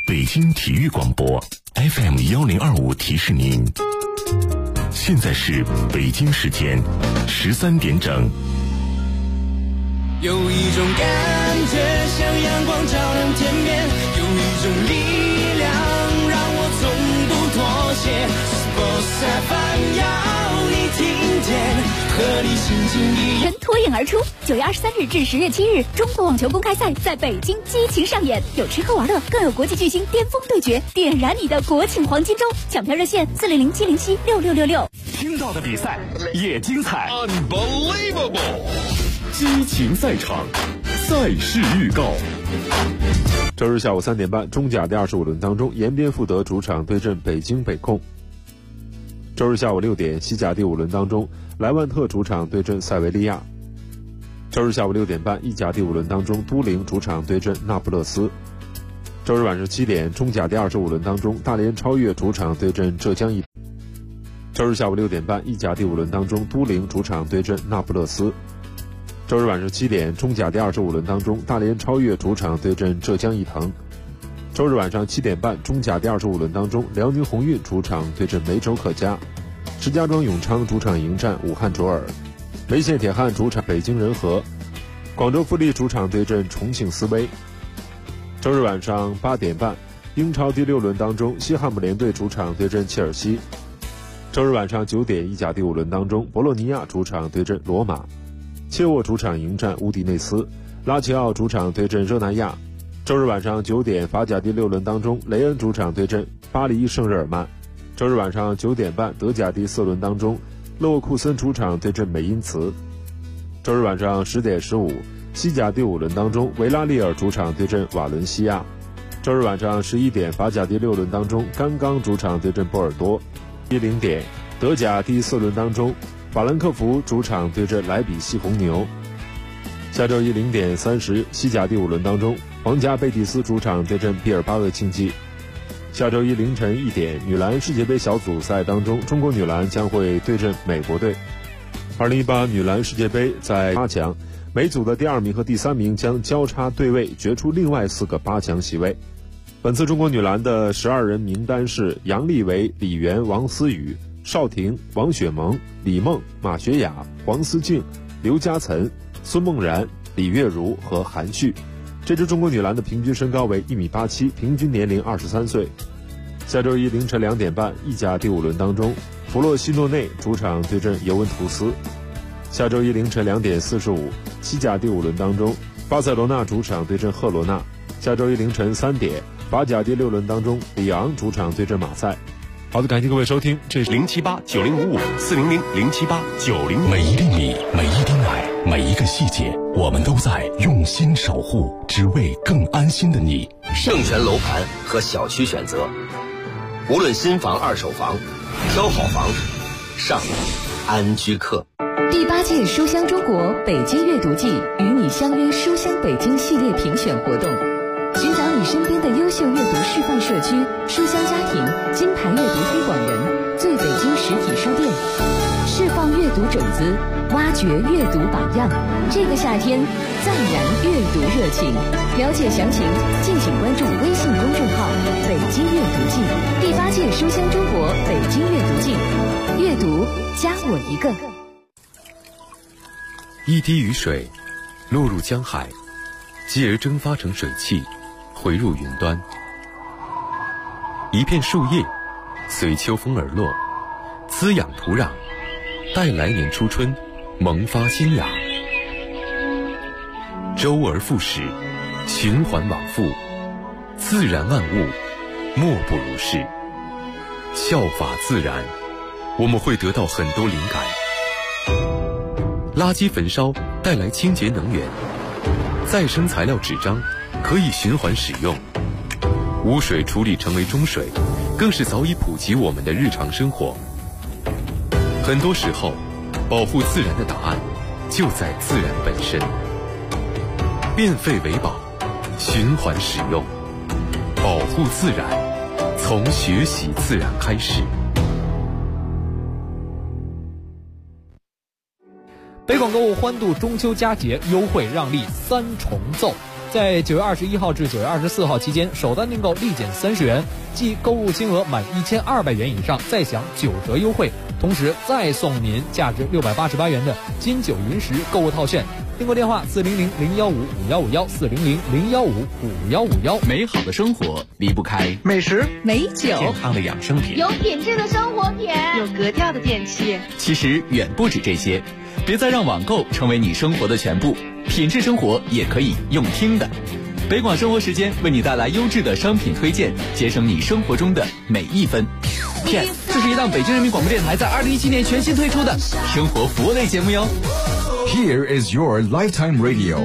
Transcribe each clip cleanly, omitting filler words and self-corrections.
北京体育广播 FM1025提示您，现在是北京时间13点整。 有一种感觉像阳光照亮天边，有一种力量让我从不妥协。Sports FM 要你听见，和你心情一样。 人脱颖而出。9月23日至10月7日，中国网球公开赛在北京激情上演，有吃喝玩乐，更有国际巨星巅峰对决，点燃你的国庆黄金周。抢票热线400-707-6666。 听到的比赛也精彩 ，Unbelievable！ 激情赛场，赛事预告。 周日下午3点半，中甲第25轮当中，延边富德主场对阵北京北控。周日下午6点，西甲第5轮当中，莱万特主场对阵塞维利亚。周日下午6点半，意甲第5轮当中，都灵主场对阵那不勒斯。周日晚上7点，中甲第25轮当中，大连超越主场对阵浙江一。周日下午6点半，意甲第5轮当中，都灵主场对阵那不勒斯。周日晚上7点，中甲第25轮当中，大连超越主场对阵浙江一腾。周日晚上7点半，中甲第25轮当中，辽宁宏运主场对阵梅州客家。石家庄永昌主场迎战武汉卓尔。梅县铁汉主场北京人和。广州富力主场对阵重庆斯威。周日晚上8点半，英超第6轮当中，西汉姆联队主场对阵切尔西。周日晚上9点，意甲第5轮当中，博洛尼亚主场对阵罗马。切沃主场迎战乌迪内斯。拉齐奥主场对阵热那亚。周日晚上9点，法甲第6轮当中，雷恩主场对阵巴黎圣日耳曼。周日晚上9点半，德甲第4轮当中，勒沃库森主场对阵美因茨。周日晚上10点15，西甲第5轮当中，维拉利尔主场对阵瓦伦西亚。周日晚上11点，法甲第6轮当中，甘刚主场对阵波尔多。10点，德甲第4轮当中，法兰克福主场对阵莱比锡红牛。下周一0点30，西甲第5轮当中，皇家贝蒂斯主场对阵毕尔巴鄂竞技。下周一凌晨1点，女篮世界杯小组赛当中，中国女篮将会对阵美国队。2018女篮世界杯在8强，每组的第2名和第3名将交叉对位，决出另外4个8强席位。本次中国女篮的12人名单是杨丽维、李媛、王思雨、邵婷、王雪萌、李梦、马学雅、黄思静、刘嘉岑、孙梦然、李月如和韩旭。这支中国女篮的平均身高为1.87米，平均年龄23岁。下周一凌晨2点半，意甲第5轮当中，弗洛西诺内主场对阵尤文图斯。下周一凌晨2点45，西甲第5轮当中，巴塞罗那主场对阵赫罗纳。下周一凌晨3点，法甲第6轮当中，里昂主场对阵马赛。好的，感谢各位收听，这是 078905540007890。每一粒米，每一滴奶，每一个细节，我们都在用心守护，只为更安心的你。 盛全楼盘和小区选择，无论新房二手房，挑好房上安居客。 第8届书香中国北京阅读季与你相约书香北京系列评选活动，寻找你身边的优秀阅读示范社区、书香家庭、金牌阅读推广人、最北京实体书店，释放阅读种子，挖掘阅读榜样。这个夏天再燃阅读热情。了解详情，敬请关注微信公众号“北京阅读季”。第8届书香中国北京阅读季，阅读加我一个。 一滴雨水落入江海，继而蒸发成水汽，回入云端。一片树叶随秋风而落，滋养土壤，待来年初春萌发新芽。周而复始，循环往复，自然万物莫不如是。效法自然，我们会得到很多灵感。垃圾焚烧带来清洁能源，再生材料纸张可以循环使用，污水处理成为中水，更是早已普及我们的日常生活。很多时候，保护自然的答案就在自然本身。变废为宝，循环使用，保护自然，从学习自然开始。 北广购物欢度中秋佳节，优惠让利3重奏。 在9月21号至9月24号期间，首单订购立减30元，即购物金额满1200元以上再享9折优惠，同时再送您价值688元的金九银十购物套券。订购电话400-015-5151，400-015-5151。 美好的生活离不开美食、 美酒、 健康的养生品、 有品质的生活品、 有格调的电器。 其实远不止这些，别再让网购成为你生活的全部，品质生活也可以用听的。北广生活时间为你带来优质的商品推荐，节省你生活中的每一分。PS， 这是一档北京人民广播电台在2017年全新推出的生活服务类节目哟。 Here is your lifetime radio。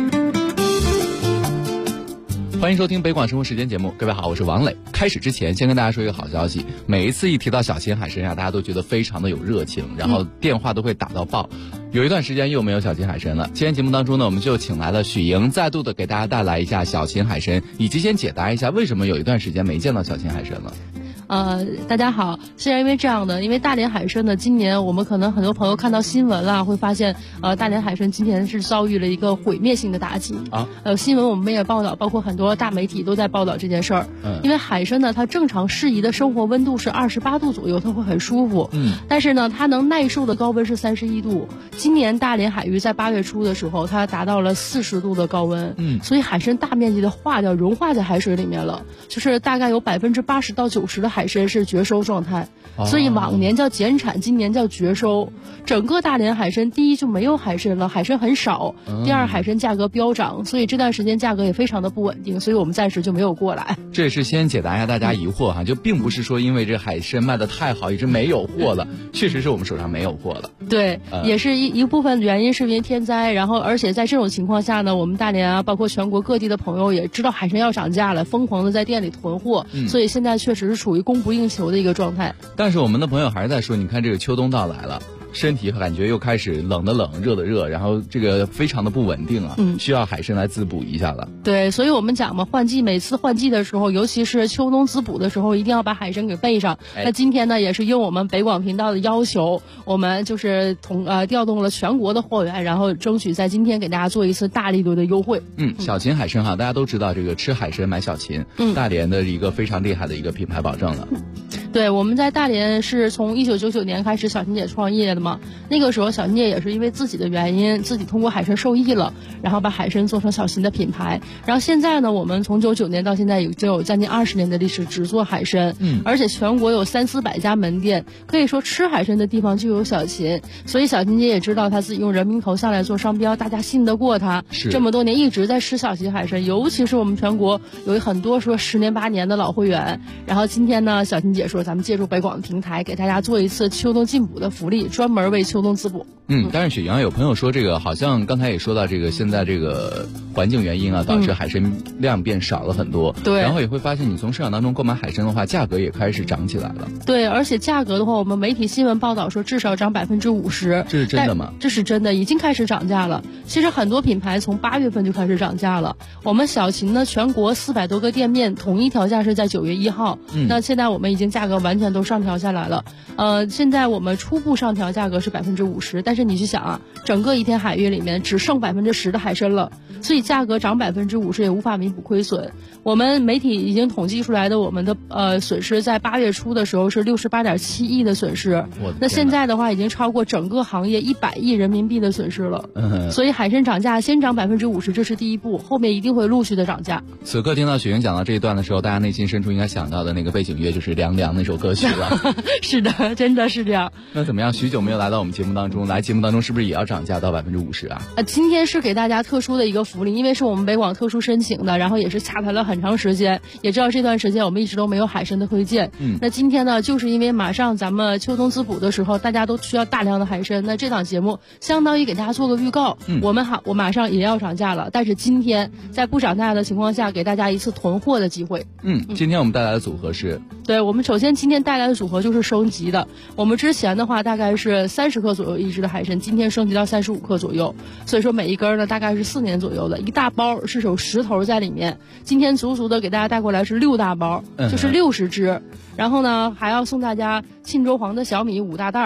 欢迎收听北广生活时间节目，各位好，我是王磊。开始之前，先跟大家说一个好消息，每一次一提到小秦海参大家都觉得非常的有热情，然后电话都会打到爆。有一段时间又没有小秦海参了，今天节目当中呢，我们就请来了许莹，再度的给大家带来一下小秦海参，以及先解答一下为什么有一段时间没见到小秦海参了。 大家好，是因为这样的，因为大连海参呢，今年我们可能很多朋友看到新闻了，会发现，大连海参今年是遭遇了一个毁灭性的打击啊。新闻我们也报道，包括很多大媒体都在报道这件事儿。因为海参呢，它正常适宜的生活温度是28度左右，它会很舒服。但是呢，它能耐受的高温是31度。今年大连海域在8月初的时候，它达到了40度的高温。所以海参大面积的融化在海水里面了，就是大概有80%到90%的海参是绝收状态，所以往年叫减产，今年叫绝收。整个大连海参，第一就没有海参了，海参很少；第二，海参价格飙涨，所以这段时间价格也非常的不稳定，所以我们暂时就没有过来。 这也是先解答一下大家疑惑哈，就并不是说因为这海参卖的太好，一直没有货了，确实是我们手上没有货了。 对，也是一部分原因是因为天灾，然后而且在这种情况下呢，我们大连啊，包括全国各地的朋友也知道海参要涨价了，疯狂的在店里囤货，所以现在确实是处于供不应求的一个状态。 但是我们的朋友还是在说，你看这个秋冬到来了，身体感觉又开始冷的冷，热的热，然后这个非常的不稳定啊，需要海参来滋补一下了。 对，所以我们讲嘛，每次换季的时候，尤其是秋冬滋补的时候，一定要把海参给备上。那今天呢，也是应我们北广频道的要求，我们就是调动了全国的货源，然后争取在今天给大家做一次大力度的优惠。 小秦海参哈，大家都知道这个吃海参买小秦，大连的一个非常厉害的一个品牌保证了。 对，我们在大连是从1999年开始小秦姐创业的嘛，那个时候小秦姐也是因为自己的原因，自己通过海参受益了，然后把海参做成小秦的品牌。然后现在呢，我们从99年到现在已经有将近20年的历史，只做海参，而且全国有300-400家门店，可以说吃海参的地方就有小秦。所以小秦姐也知道她自己用人民头像来做商标，大家信得过她，这么多年一直在吃小秦海参，尤其是我们全国有很多说10年8年的老会员。然后今天呢，小秦姐说咱们借助北广的平台给大家做一次秋冬进补的福利，专门为秋冬滋补。 但是雪阳有朋友说这个好像刚才也说到这个现在这个环境原因啊，导致海参量变少了很多。对，然后也会发现你从市场当中购买海参的话，价格也开始涨起来了。 对，而且价格的话，我们媒体新闻报道说至少涨50%。 这是真的吗？ 这是真的，已经开始涨价了。其实很多品牌从8月份就开始涨价了。我们小秦呢，全国400多个店面统一调价是在9月1号。那现在我们已经价格完全都上调下来了。现在我们初步上调价格是50%，但是你去想啊，整个一天海域里面只剩10%的海参了，所以价格涨50%也无法弥补亏损。我们媒体已经统计出来的，我们的损失在8月初的时候是68.7亿的损失，那现在的话已经超过整个行业100亿人民币的损失了。所以海参涨价先涨50%，这是第一步，后面一定会陆续的涨价。 此刻听到雪莹讲到这一段的时候，大家内心深处应该想到的那个背景乐就是《凉凉》那首歌曲了。 是的，真的是这样。 那怎么样？许久没有来到我们节目当中，来节目当中是不是也要涨价到50%啊？ 今天是给大家特殊的一个福利，因为是我们北广特殊申请的，然后也是洽谈了很长时间，也知道这段时间我们一直都没有海参的推荐。那今天呢，就是因为马上咱们秋冬滋补的时候，大家都需要大量的海参，那这档节目相当于给大家做个预告。我马上也要涨价了，但是今天在不涨价的情况下，给大家一次囤货的机会。 今天我们带来的组合是？ 对，我们首先今天带来的组合就是升级的。我们之前的话大概是30克左右一只的海参，今天升级到35克左右，所以说每一根呢大概是4年左右的，一大包是有10头在里面。今天足足的给大家带过来是6大包，就是60只。然后呢还要送大家沁州黄的小米5大袋。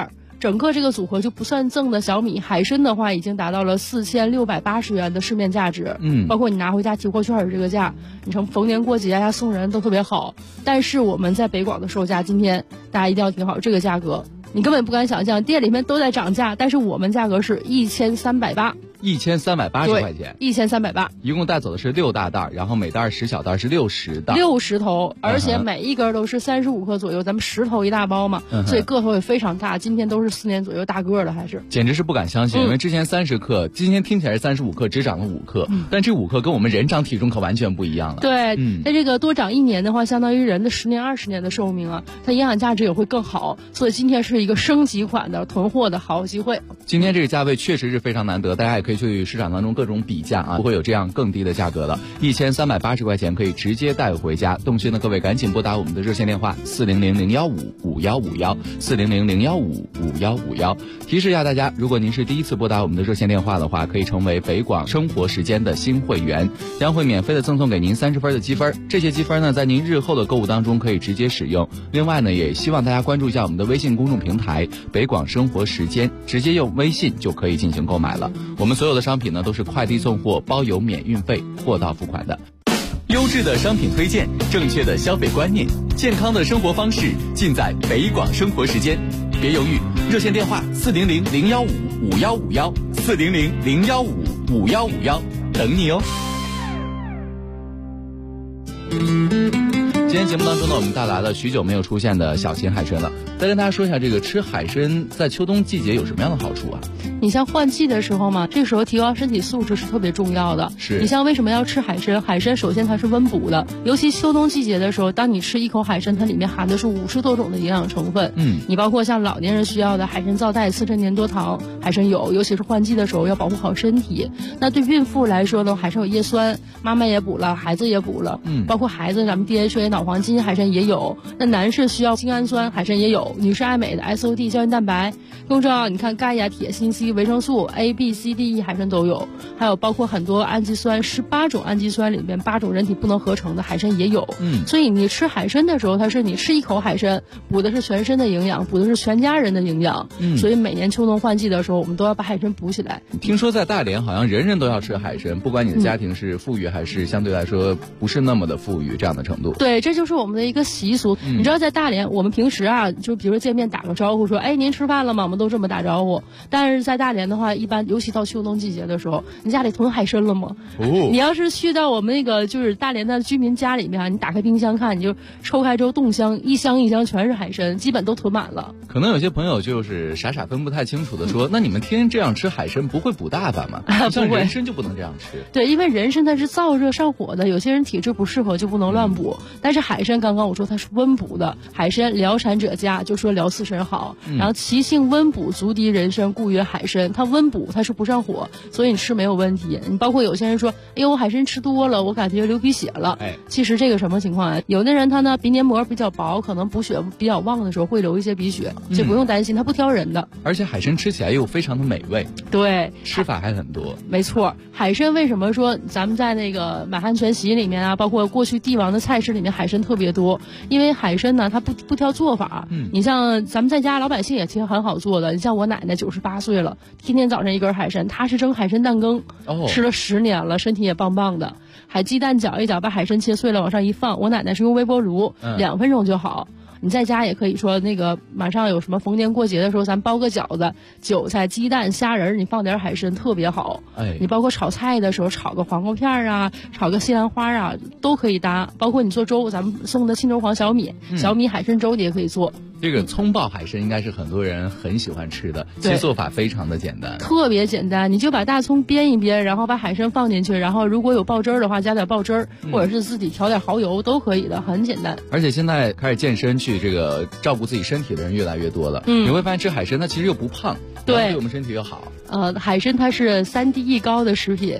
整个这个组合就不算赠的小米海参的话，已经达到了4680元的市面价值。包括你拿回家提货券这个价，你成逢年过节呀送人都特别好。但是我们在北广的售价，今天大家一定要听好这个价格，你根本不敢想象，店里面都在涨价，但是我们价格是1380，1380 块钱 ，1380， 一共带走的是6大袋，然后每袋10小袋是60袋 ，60头，而且每一根都是35克左右，咱们10头一大包嘛，所以个头也非常大。今天都是4年左右大个的，还是简直是不敢相信，因为之前30克，今天听起来是35克，只涨了5克，但这5克跟我们人长体重可完全不一样了。 对，那这个多长1年的话，相当于人的10年20年的寿命啊，它营养价值也会更好，所以今天是一个升级款的囤货的好机会。 今天这个价位确实是非常难得，大家也可以去市场当中各种比价啊，不会有这样更低的价格了，1380块钱可以直接带回家。动心的各位赶紧拨打我们的热线电话400-015-5151，400-015-5151。提示一下大家，如果您是第一次拨打我们的热线电话的话，可以成为北广生活时间的新会员，将会免费的赠送给您30分的积分。这些积分呢，在您日后的购物当中可以直接使用。另外呢，也希望大家关注一下我们的微信公众平台北广生活时间，直接用微信就可以进行购买了。我们所有的商品呢，都是快递送货，包邮免运费，货到付款的。 优质的商品推荐，正确的消费观念，健康的生活方式，尽在北广生活时间。别犹豫，热线电话400-015-5151，400-015-5151，等你哦。 今天节目当中呢，我们带来了许久没有出现的小型海参了。再跟大家说一下，这个吃海参在秋冬季节有什么样的好处啊？ 你像换季的时候嘛，这个时候提高身体素质是特别重要的。 是你像为什么要吃海参？海参首先它是温补的，尤其秋冬季节的时候，当你吃一口海参，它里面含的是50多种的营养成分。你包括像老年人需要的海参皂苷、刺身粘多糖，海参有，尤其是换季的时候要保护好身体。那对孕妇来说呢，海参有叶酸，妈妈也补了，孩子也补了。包括孩子咱们 DHA 脑黄金海参也有。那男士需要精氨酸，海参也有。女士爱美的 SOD 胶原蛋白，更重要，你看钙呀、铁、锌、硒、维生素 A、B、C、D、E 海参都有，还有包括很多氨基酸，18种氨基酸里面8种人体不能合成的海参也有。所以你吃海参的时候，它是你吃一口海参，补的是全身的营养，补的是全家人的营养。所以每年秋冬换季的时候，我们都要把海参补起来。 听说在大连好像人人都要吃海参，不管你的家庭是富裕还是相对来说不是那么的富裕这样的程度。 对，这就是我们的一个习俗。你知道在大连，我们平时啊，就比如说见面打个招呼说，哎，您吃饭了吗？我们都这么打招呼。但是在大连的话，一般尤其到秋冬季节的时候，你家里囤海参了吗？你要是去到我们那个就是大连的居民家里面，你打开冰箱看，你就抽开之后冻箱，一箱一箱全是海参，基本都囤满了。 可能有些朋友就是傻分不太清楚的说，那你们天天这样吃海参不会补大发吗？像人参就不能这样吃。 对，因为人参它是燥热上火的，有些人体质不适合就不能乱补。但是海参刚刚我说它是温补的，海参疗产者佳，就说疗刺参好。然后其性温补，足敌人参，故曰海参。它温补，它是不上火，所以你吃没有问题。你包括有些人说，哎呦，我海参吃多了，我感觉流鼻血了。其实这个什么情况啊？有的人他呢鼻黏膜比较薄，可能补血比较旺的时候会流一些鼻血，这不用担心，它不挑人的。 而且海参吃起来又非常的美味。 对， 吃法还很多。 没错，海参为什么说咱们在那个满汉全席里面啊，包括过去帝王的菜式里面海参特别多？因为海参呢，它不挑做法。你像咱们在家老百姓也其实很好做的。你像我奶奶98岁了，天天早上一根海参，她是蒸海参蛋羹，吃了10年了，身体也棒棒的。海鸡蛋搅一搅，把海参切碎了往上一放，我奶奶是用微波炉，2分钟就好。你在家也可以说那个马上有什么逢年过节的时候，咱包个饺子，韭菜、鸡蛋、虾仁，你放点海参特别好。你包括炒菜的时候，炒个黄瓜片啊，炒个西兰花啊，都可以搭。包括你做粥，咱们送的青州黄小米，小米海参粥你也可以做。 这个葱爆海参应该是很多人很喜欢吃的，其实做法非常的简单， 特别简单。你就把大葱煸一煸，然后把海参放进去，然后如果有爆汁儿的话，加点爆汁儿，或者是自己调点蚝油都可以的，很简单。 而且现在开始健身去这个照顾自己身体的人越来越多了，你会发现吃海参它其实又不胖，对我们身体又好。 海参它是3D 高的食品。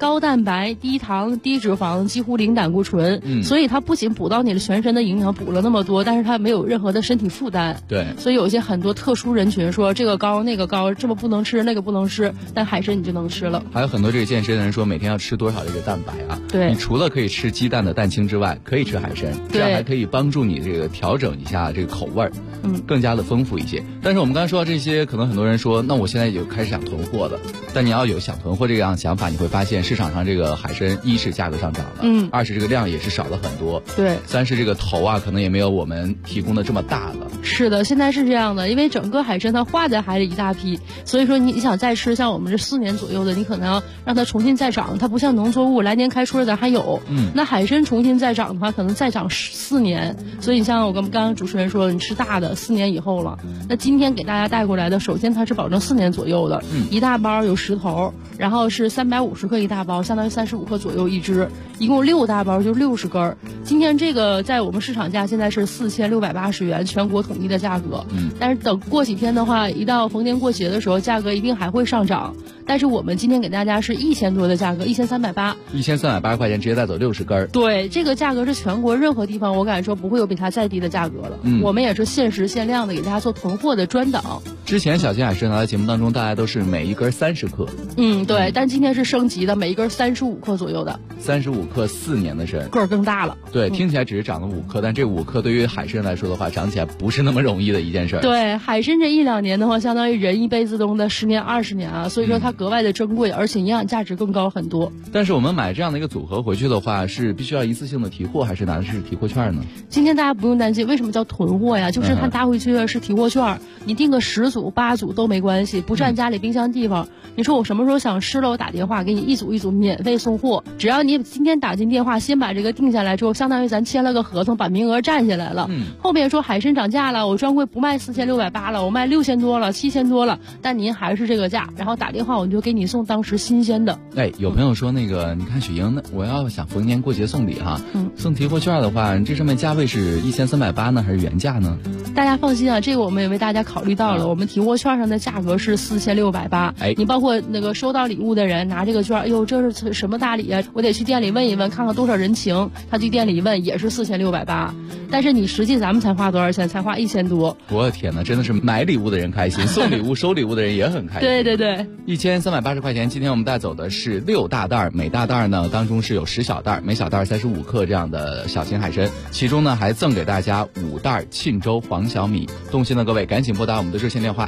高蛋白、低糖、低脂肪，几乎零胆固醇，所以它不仅补到你的全身的营养，补了那么多，但是它没有任何的身体负担。 对， 所以有一些很多特殊人群说这个高那个高，这么不能吃那个不能吃，但海参你就能吃了。 还有很多这个健身的人说每天要吃多少这个蛋白啊？ 对， 你除了可以吃鸡蛋的蛋清之外，可以吃海参，这样还可以帮助你这个调整一下这个口味儿，更加的丰富一些。但是我们刚才说到这些，可能很多人说，那我现在就开始想囤货了。但你要有想囤货这样的想法，你会发现市场上这个海参，一是价格上涨了，二是这个量也是少了很多， 对， 三是这个头啊，可能也没有我们提供的这么大了。 是的，现在是这样的，因为整个海参它化在海里一大批，所以说你想再吃，像我们这4年左右的，你可能要让它重新再长，它不像农作物来年开春咱还有，那海参重新再长的话，可能再长4年。所以你像我刚刚主持人说，你吃大的4年以后了，那今天给大家带过来的，首先它是保证4年左右的，一大包有10头，然后是350克一大包，相当于35克左右一只，一共6大包就60根。今天这个在我们市场价现在是4680元，全国统一的价格。但是等过几天的话，一到逢年过节的时候，价格一定还会上涨。但是我们今天给大家是1000多的价格，1380，1380 块钱直接带走60根。 对，这个价格是全国任何地方我敢说不会有比它再低的价格了。我们也是限时限量的给大家做囤货的专档。 之前小金海参拿到节目当中，大家都是每一根30克。 对，但今天是升级的，每一根35克左右的。 35克4年的参， 个儿更大了。 对，听起来只是长了5克，但这5克对于海参来说的话，长起来不是那么容易的一件事。 对，海参这1-2年的话，相当于人一辈子中的10年20年啊，所以说它格外的珍贵，而且营养价值更高很多。 但是我们买这样的一个组合回去的话，是必须要一次性的提货，还是拿的是提货券呢？ 今天大家不用担心，为什么叫囤货呀？就是它拿回去的是提货券，你订个10组8组都没关系，不占家里冰箱地方。你说我什么时候想吃了，我打电话给你一组一组免费送货，只要你今天打进电话，先把这个定下来之后，相当于咱签了个合同，把名额占下来了。后面说海参涨价了，我专柜不卖4680了，我卖6000多了7000多了，但您还是这个价，然后打电话我就给你送当时新鲜的。 有朋友说那个你看雪莹，那我要想逢年过节送礼哈，送提货券的话，这上面价位是1380呢还是原价呢？ 大家放心啊，这个我们也为大家考虑到了，我们提货券上的价格是4680。你包括那个收到礼物的人拿这个券，哎呦这是什么大礼啊？我得去店里问一问，看看多少人情。他去店里一问也是4680，但是你实际咱们才花多少钱？才花1000多。 我的天哪，真的是买礼物的人开心，送礼物收礼物的人也很开心。 对对对 ，1380块钱。今天我们带走的是6大袋，每大袋呢当中是有10小袋，每小袋35克这样的小型海参，其中呢还赠给大家5袋沁州黄小米。动心的各位赶紧拨打我们的热线电话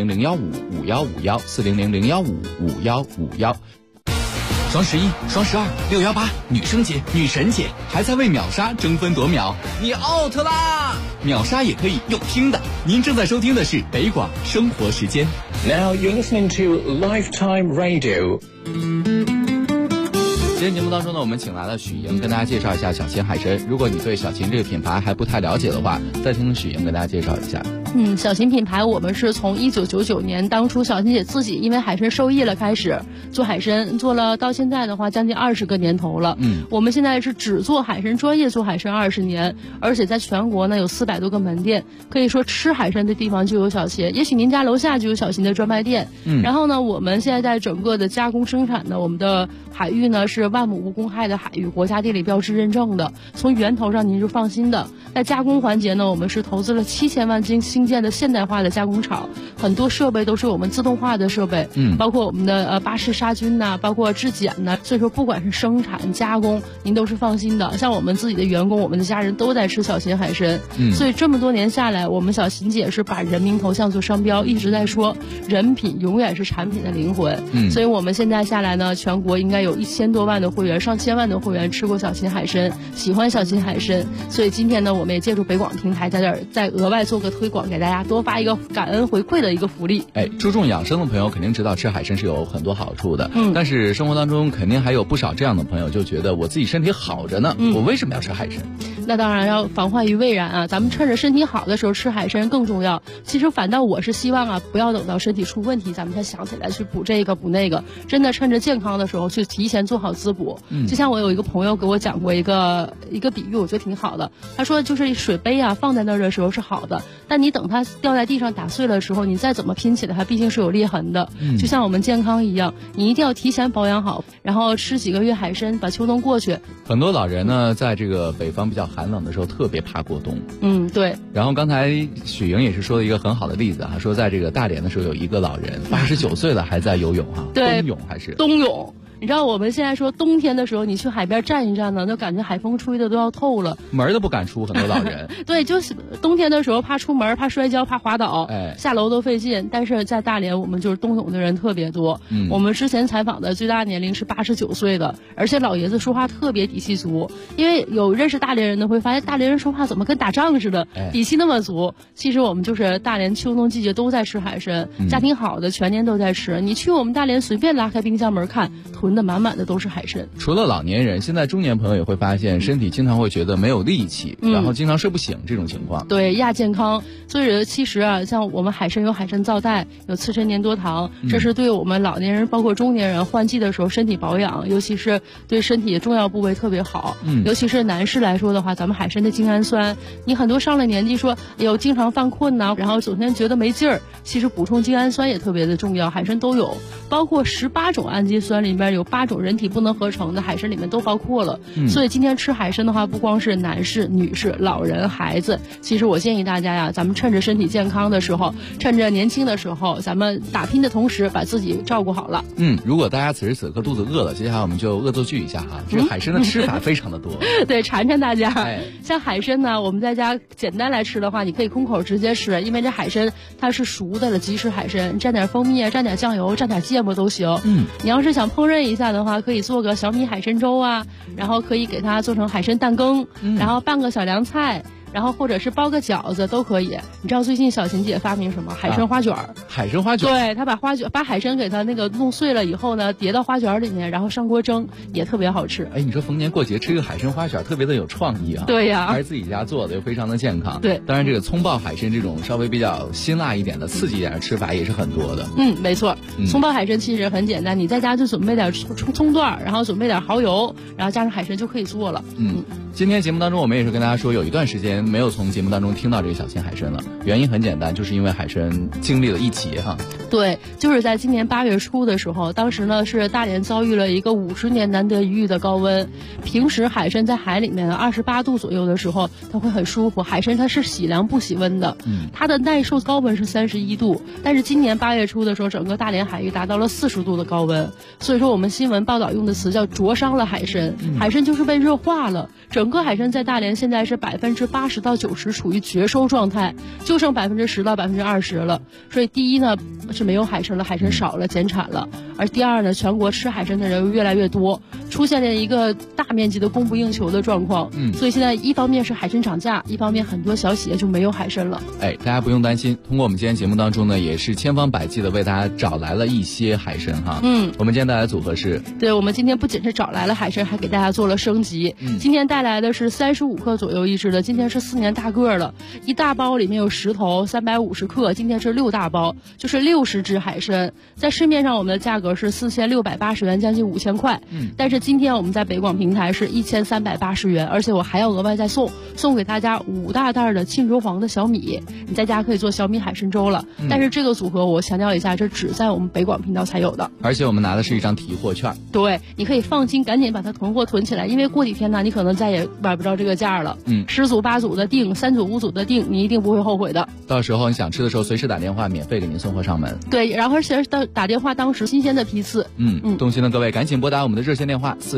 400-015-5151，400-015-5151。 双11、双12、618，女生节、女神节，还在为秒杀争分夺秒，你 out 啦！秒杀也可以用听的。您正在收听的是北广生活时间。 Now you're listening to Lifetime Radio。 今天节目当中呢，我们请来了许莹，跟大家介绍一下小秦海参。如果你对小秦这个品牌还不太了解的话，再听许莹跟大家介绍一下。 小秦品牌我们是从1999年当初小秦姐自己因为海参受益了开始做海参，做了到现在的话将近20个年头了。我们现在是只做海参，专业做海参20年，而且在全国呢有400多个门店，可以说吃海参的地方就有小秦，也许您家楼下就有小秦的专卖店。然后呢，我们现在在整个的加工生产的我们的海域呢是万亩无公害的海域，国家地理标志认证的，从源头上您是放心的。在加工环节呢，我们是投资了7000万新建的现代化的加工厂，很多设备都是我们自动化的设备，包括我们的巴氏杀菌呐，包括质检呐，所以说不管是生产加工，您都是放心的。像我们自己的员工，我们的家人都在吃小秦海参，所以这么多年下来，我们小秦姐是把人民头像做商标，一直在说人品永远是产品的灵魂。所以我们现在下来呢，全国应该有1000多万的会员，上千万的会员吃过小秦海参，喜欢小秦海参。所以今天呢，我们也借助北广平台在这儿再额外做个推广，给大家多发一个感恩回馈的一个福利。 注重养生的朋友肯定知道吃海参是有很多好处的，但是生活当中肯定还有不少这样的朋友就觉得我自己身体好着呢，我为什么要吃海参？ 那当然要防患于未然啊，咱们趁着身体好的时候吃海参更重要。其实反倒我是希望啊，不要等到身体出问题咱们才想起来去补这个补那个，真的趁着健康的时候去提前做好滋补。就像我有一个朋友给我讲过一个比喻，我觉得挺好的。他说就是水杯啊放在那儿的时候是好的，但你等等它掉在地上打碎了的时候，你再怎么拼起来，它毕竟是有裂痕的。就像我们健康一样，你一定要提前保养好，然后吃几个月海参，把秋冬过去。 很多老人呢，在这个北方比较寒冷的时候，特别怕过冬。 对。 然后刚才许莹也是说了一个很好的例子说在这个大连的时候，有一个老人89岁了还在游泳对， 冬泳还是冬泳。你知道我们现在说冬天的时候，你去海边站一站呢，就感觉海风吹的都要透了， 门都不敢出，很多老人。 对，就是冬天的时候怕出门，怕摔跤，怕滑倒，下楼都费劲。但是在大连，我们就是冬泳的人特别多。我们之前采访的最大年龄是89岁的，而且老爷子说话特别底气足。因为有认识大连人的会发现，大连人说话怎么跟打仗似的，底气那么足。其实我们就是大连秋冬季节都在吃海参，家庭好的全年都在吃。你去我们大连随便拉开冰箱门看，囤的满满的都是海参。 除了老年人，现在中年朋友也会发现身体经常会觉得没有力气，然后经常睡不醒这种情况。 对，亚健康。所以其实像我们海参有海参皂苷，有刺参粘多糖，这是对我们老年人包括中年人换季的时候身体保养，尤其是对身体重要部位特别好。尤其是男士来说的话，咱们海参的精氨酸，你很多上了年纪说有经常犯困然后总天觉得没劲儿，其实补充精氨酸也特别的重要，海参都有，包括18种氨基酸里面有8种人体不能合成的，海参里面都包括了。所以今天吃海参的话，不光是男士、女士、老人、孩子，其实我建议大家咱们趁着身体健康的时候，趁着年轻的时候，咱们打拼的同时把自己照顾好了。 如果大家此时此刻肚子饿了，接下来我们就恶作剧一下这个海参的吃法非常的多。 对，馋馋大家。像海参呢，我们在家简单来吃的话，你可以空口直接吃，因为这海参它是熟的了，即食海参，蘸点蜂蜜蘸点酱油，蘸点芥末都行。你要是想烹饪一下的话，可以做个小米海参粥然后可以给它做成海参蛋羹，然后拌个小凉菜，然后或者是包个饺子都可以。你知道最近小琴姐发明什么？海参花卷。 海参花卷。 对，她把海参给它那个弄碎了以后呢，叠到花卷里面，然后上锅蒸，也特别好吃。 你说逢年过节吃个海参花卷，特别的有创意对呀， 还是自己家做的，又非常的健康。 对， 当然这个葱爆海参这种稍微比较辛辣一点的、刺激一点的吃法也是很多的。 没错。葱爆海参其实很简单，你在家就准备点葱段，然后准备点蚝油，然后加上海参就可以做了。 今天节目当中我们也是跟大家说，有一段时间没有从节目当中听到这个小青海参了，原因很简单，就是因为海参经历了一劫对，就是在今年8月初的时候，当时呢是大连遭遇了一个50年难得一遇的高温。平时海参在海里面28度左右的时候，它会很舒服。海参它是喜凉不喜温的，它的耐受高温是31度，但是今年8月初的时候，整个大连海域达到了40度的高温。所以说我们新闻报道用的词叫灼伤了海参，海参就是被热化了。整个海参在大连现在是80%到90%处于绝收状态，就剩10%到20%了。所以第一呢是没有海参了，海参少了，减产了。而第二呢，全国吃海参的人又越来越多，出现了一个大面积的供不应求的状况。所以现在一方面是海参涨价，一方面很多小企业就没有海参了。 大家不用担心，通过我们今天节目当中呢，也是千方百计的为大家找来了一些海参我们今天带来的组合是， 对，我们今天不仅是找来了海参，还给大家做了升级。今天带来的是35克左右一只的，今天是4年大个了，一大包里面有10头，350克，今天是6大包，就是60只海参。在市面上我们的价格是4680元，将近5000块。但是今天我们在北广平台是1380元，而且我还要额外再送给大家5大袋的沁竹黄的小米，你在家可以做小米海参粥了。但是这个组合我强调一下，这只在我们北广频道才有的， 而且我们拿的是一张提货券。 对，你可以放心赶紧把它囤货囤起来，因为过几天呢，你可能再也买不着这个价了。10组8组的订，3组5组的订，你一定不会后悔的。 到时候你想吃的时候，随时打电话，免费给您送货上门。 对，然后而且打电话当时新鲜的批次。 动心的各位赶紧拨打我们的热线电话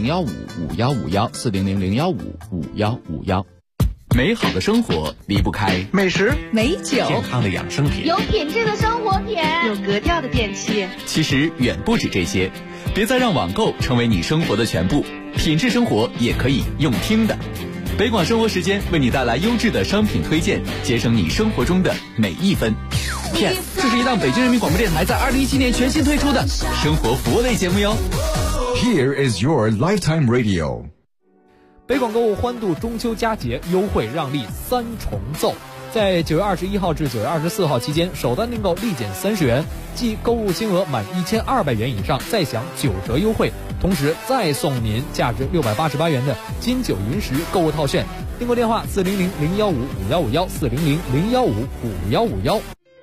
400-015-5151，400-015-5151。 美好的生活离不开美食、 美酒、 健康的养生品、 有品质的生活品、 有格调的电器。 其实远不止这些，别再让网购成为你生活的全部，品质生活也可以用听的。北广生活时间为你带来优质的商品推荐，节省你生活中的每一分。PS， 这是一档北京人民广播电台在2017年全新推出的生活服务类节目哟。 Here is your lifetime radio。 北广购物欢度中秋佳节优惠让利3重奏，在9月21号至9月24号期间，首单订购立减30元，即购物金额满1200元以上再享9折优惠，同时再送您价值688元的金九银十购物套券， 订购电话400-015-5151400-015-51551。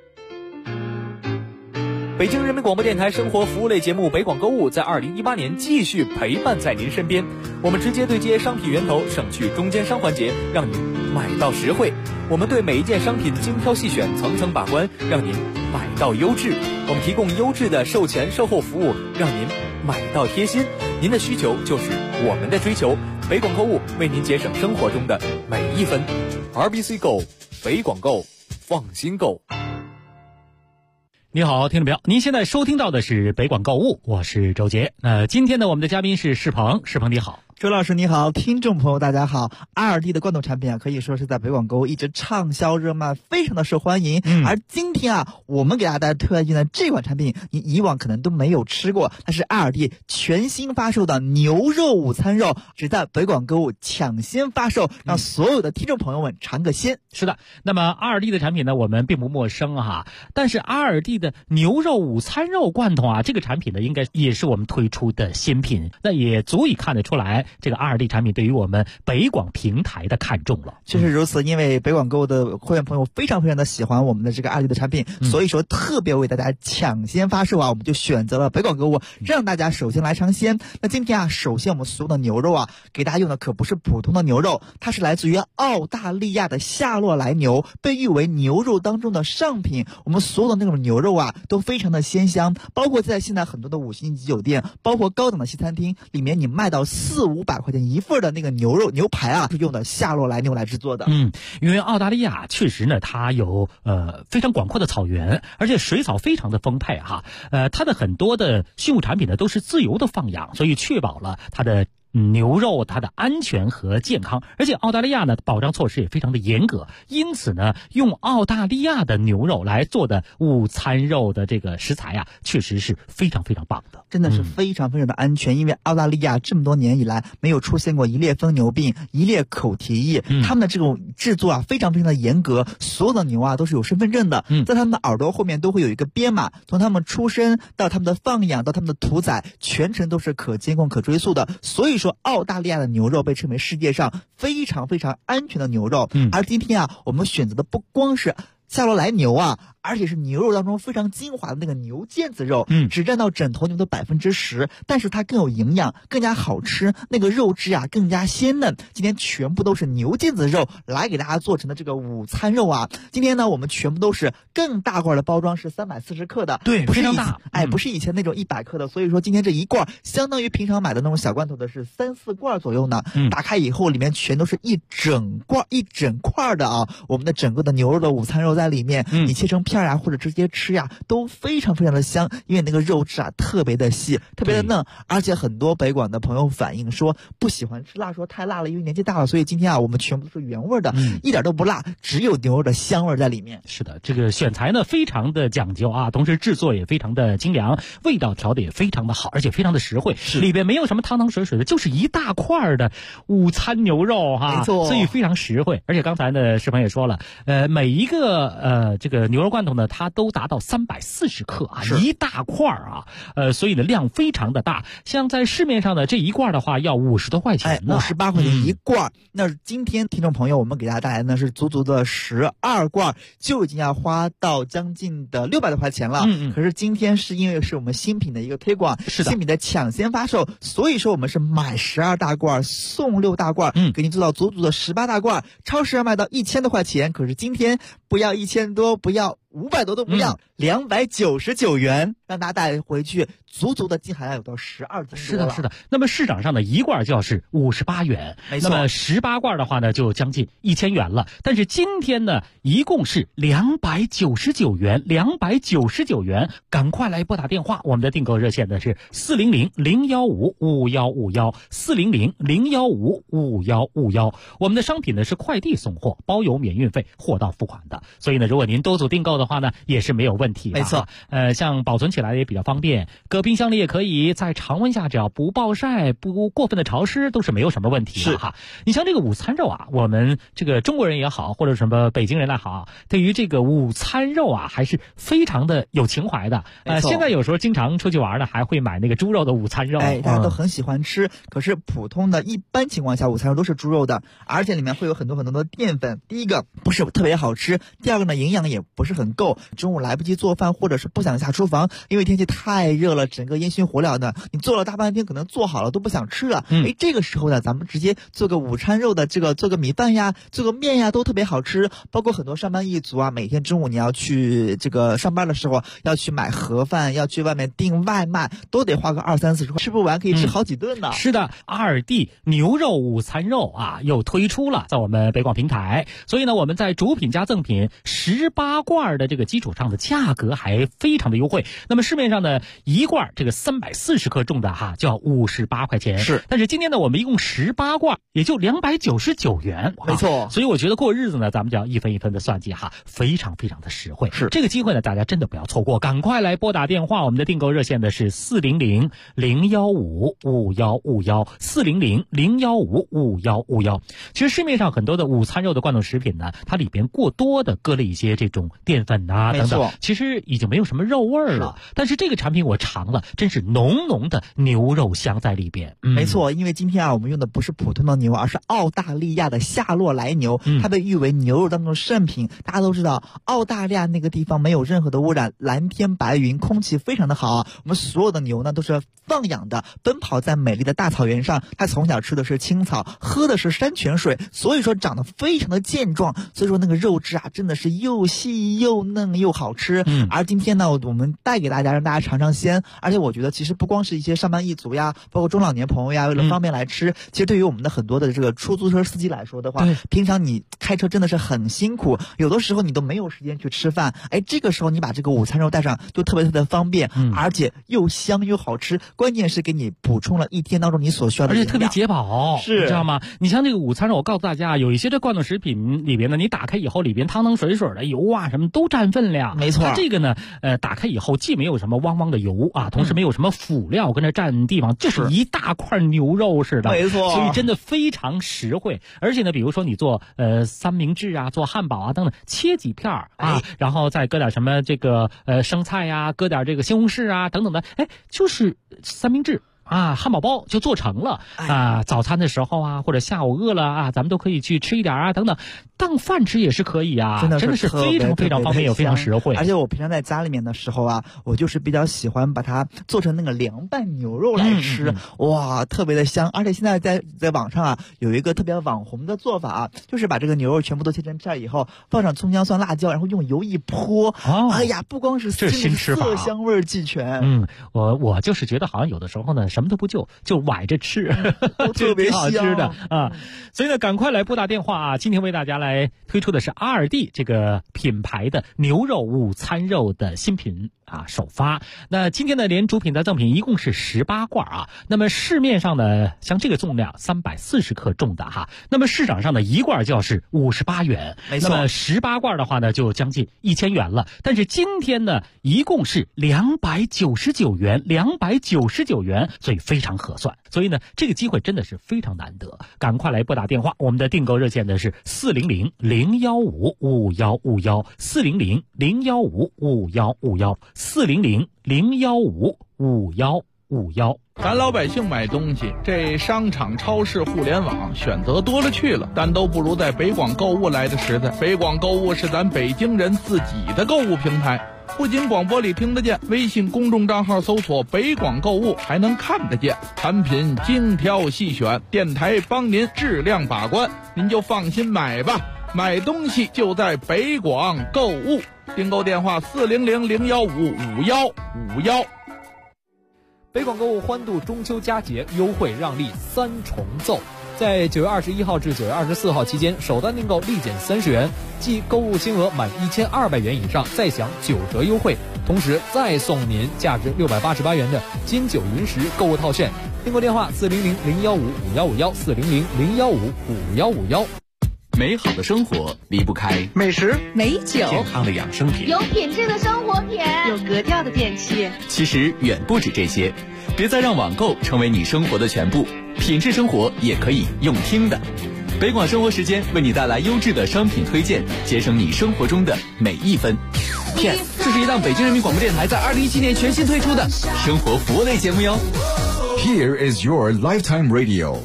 北京人民广播电台生活服务类节目北广购物在2018年继续陪伴在您身边。我们直接对接商品源头，省去中间商环节，让您买到实惠。我们对每一件商品精挑细选，层层把关，让您买到优质。我们提供优质的售前售后服务，让您买到贴心。您的需求就是我们的追求。北广购物为您节省生活中的每一分。RBC Go， 北广购，放心购。 你好，听众朋友，您现在收听到的是北广购物，我是周杰。今天呢，我们的嘉宾是世鹏，世鹏你好。 周老师你好，听众朋友大家好。2D 的罐头产品啊，可以说是在北广购物一直畅销热卖，非常的受欢迎。而今天啊，我们给大家带来推荐的这款产品，你以往可能都没有吃过，它是 2D 全新发售的牛肉午餐肉，只在北广购物抢先发售，让所有的听众朋友们尝个鲜。 是的，那么 2D 的产品呢，我们并不陌生哈，但是 2D 的牛肉午餐肉罐头啊，这个产品呢，应该也是我们推出的新品，那也足以看得出来，这个 2D 产品对于我们北广平台的看重了。 确实如此，因为北广购物的会员朋友非常非常的喜欢我们的这个 2D 的产品，所以说特别为大家抢先发售啊，我们就选择了北广购物，让大家首先来尝鲜。那今天啊，首先我们所有的牛肉啊，给大家用的可不是普通的牛肉，它是来自于澳大利亚的夏洛莱牛，被誉为牛肉当中的上品。我们所有的那种牛肉啊，都非常的鲜香，包括在现在很多的5星级酒店，包括高档的西餐厅里面，你卖到400-500块钱一份的那个牛排啊，是用的夏洛莱牛来制作的。 因为澳大利亚确实呢，它有非常广阔的草原，而且水草非常的丰沛哈。它的很多的畜牧产品呢都是自由的放养，所以确保了它的牛肉它的安全和健康，而且澳大利亚呢保障措施也非常的严格，因此呢用澳大利亚的牛肉来做的午餐肉的这个食材啊，确实是非常非常棒的， 真的是非常非常的安全。因为澳大利亚这么多年以来没有出现过一列疯牛病、一列口蹄疫，他们的这种制作啊非常非常的严格，所有的牛啊都是有身份证的，在他们的耳朵后面都会有一个编码，从他们出生到他们的放养到他们的屠宰，全程都是可监控可追溯的。所以说澳大利亚的牛肉被称为世界上非常非常安全的牛肉。而今天啊，我们选择的不光是夏洛莱牛啊，而且是牛肉当中非常精华的那个牛腱子肉，只占到整头牛的10%，但是它更有营养，更加好吃，那个肉质啊更加鲜嫩。今天全部都是牛腱子肉来给大家做成的这个午餐肉啊。今天呢，我们全部都是更大罐的包装，是340克的， 对，非常大， 不是以前那种100克的。所以说今天这一罐相当于平常买的那种小罐头的是3-4罐左右呢。打开以后里面全都是一整块的啊，我们的整个的牛肉的午餐肉在里面，你切成片啊或者直接吃呀，都非常非常的香，因为那个肉质啊特别的细，特别的嫩。而且很多北广的朋友反映说不喜欢吃辣，说太辣了，因为年纪大了。所以今天啊，我们全部都是原味的，一点都不辣，只有牛肉的香味在里面。 是的，这个选材呢非常的讲究啊，同时制作也非常的精良，味道调的也非常的好，而且非常的实惠，里边没有什么汤汤水水的，就是一大块的午餐牛肉哈， 没错， 所以非常实惠。而且刚才呢世鹏也说了，每一个这个牛肉罐头呢，它都达到340克啊，一大块啊，所以呢量非常的大。像在市面上的这一罐的话，要50多块钱呢 ，58块钱一罐。那今天听众朋友，我们给大家带来呢是足足的12罐，就已经要花到将近的600多块钱了。可是今天是因为是我们新品的一个推广，新品的抢先发售，所以说我们是买12大罐送6大罐，给您做到足足的18大罐。超市要卖到1000多块钱，可是今天不要1000多，不要500多都不要，299元，让大家带回去，足足的净含量有到12斤多了。 是的。那么市场上的一罐就要是58元， 没错。 那么18罐的话呢，就将近1000元了。但是今天呢，一共是299元，赶快来拨打电话，我们的订购热线呢是400-015-5151，400-015-5151。我们的商品呢是快递送货，包邮免运费，货到付款的。所以呢，如果您多组订购的话呢，也是没有问题的。 没错， 像保存起来来也比较方便，搁冰箱里也可以，在常温下只要不暴晒、不过分的潮湿，都是没有什么问题的哈。你像这个午餐肉啊，我们这个中国人也好，或者什么北京人也好，对于这个午餐肉啊，还是非常的有情怀的。现在有时候经常出去玩呢，还会买那个猪肉的午餐肉， 大家都很喜欢吃。可是普通的一般情况下，午餐肉都是猪肉的，而且里面会有很多的淀粉。第一个不是特别好吃，第二个呢营养也不是很够。中午来不及做饭，或者是不想下厨房，因为天气太热了，整个烟熏火燎的，你做了大半天，可能做好了都不想吃了。这个时候呢，咱们直接做个午餐肉的做个米饭呀，做个面呀，都特别好吃。包括很多上班一族啊，每天中午你要去上班的时候，要去买盒饭，要去外面订外卖，都得花个20-30块，吃不完可以吃好几顿呢。 是的，2D 牛肉午餐肉啊，又推出了在我们北广平台，所以呢，我们在主品加赠品18罐的这个基础上的价格还非常的优惠。那么市面上呢，一罐这个340克重的哈，就要58块钱。 是， 但是今天呢，我们一共18罐，也就299元。 没错， 所以我觉得过日子呢，咱们就要一分一分的算计哈，非常非常的实惠。 是， 这个机会呢，大家真的不要错过，赶快来拨打电话，我们的订购热线呢是400-015-5151，400-015-5151。其实市面上很多的午餐肉的罐头食品呢，它里边过多的搁了一些这种淀粉啊等等，其实已经没有什么肉味了。但是这个产品我尝了，真是浓浓的牛肉香在里边。 没错，因为今天我们用的不是普通的牛，而是澳大利亚的夏洛莱牛，它被誉为牛肉当中的圣品。大家都知道，澳大利亚那个地方没有任何的污染，蓝天白云，空气非常的好。我们所有的牛呢都是放养的，奔跑在美丽的大草原上，它从小吃的是青草，喝的是山泉水，所以说长得非常的健壮。所以说那个肉质啊，真的是又细又嫩又好吃。而今天呢，我们带给大家，让大家尝尝鲜。而且我觉得其实不光是一些上班一族呀，包括中老年朋友呀，为了方便来吃，其实对于我们的很多的这个出租车司机来说的话，平常你开车真的是很辛苦，有的时候你都没有时间去吃饭，这个时候你把这个午餐肉带上就特别特别方便，而且又香又好吃，关键是给你补充了一天当中你所需要的营养， 而且特别解饱， 是， 你知道吗？你像这个午餐肉，我告诉大家，有一些这罐头食品里边呢，你打开以后里边汤汤水水的油啊什么都占分量， 没错。 它这个呢，打开以后既没有什么汪汪的油啊，同时没有什么辅料跟着占地方，就是一大块牛肉似的， 没错。 所以真的非常实惠。而且呢，比如说你做三明治啊，做汉堡啊等等，切几片啊，然后再搁点什么这个生菜呀，搁点这个西红柿啊等等的，就是三明治。汉堡包就做成了早餐的时候啊，或者下午饿了啊，咱们都可以去吃一点啊，等等，当饭吃也是可以啊，真的是非常非常方便，也非常实惠。 而且我平常在家里面的时候啊，我就是比较喜欢把它做成那个凉拌牛肉来吃，哇，特别的香。而且现在在网上啊，有一个特别网红的做法啊，就是把这个牛肉全部都切成片以后，放上葱姜蒜辣椒，然后用油一泼，哎呀，不光是这新吃法， 色香味俱全。 我就是觉得好像有的时候呢，什么都不就崴着吃， 特别好吃的啊！所以呢，赶快来拨打电话啊！今天为大家来推出的是2D 这个品牌的牛肉午餐肉的新品首发。那今天呢，连主品的赠品一共是18罐啊。那么市面上呢，像这个重量340克重的那么市场上的一罐就要是58元， 没错。 那么18罐的话呢，就将近1000元了。但是今天呢，一共是299元，所以非常合算。所以呢，这个机会真的是非常难得，赶快来拨打电话。我们的订购热线呢是400-015-5151，400-015-5151，400-015-5151。 咱老百姓买东西，这商场、超市、互联网选择多了去了，但都不如在北广购物来的实在。北广购物是咱北京人自己的购物平台，不仅广播里听得见，微信公众账号搜索北广购物还能看得见，产品精挑细选，电台帮您质量把关，您就放心买吧。买东西就在北广购物，订购电话400-015-5151。 北广购物欢度中秋佳节优惠让利3重奏，在9月21号至9月24号期间，首单订购立减30元，即购物金额满1200元以上再享9折优惠，同时再送您价值688元的金九银十购物套券。订购电话400-015-5151，400-015-5151。 美好的生活离不开美食、 美酒、 健康的养生品、 有品质的生活品、有格调的电器。 其实远不止这些，别再让网购成为你生活的全部，品质生活也可以用听的。北广生活时间为你带来优质的商品推荐，节省你生活中的每一分。Yes， 这是一档北京人民广播电台在2017年全新推出的生活服务类节目哟。 Here is your lifetime radio。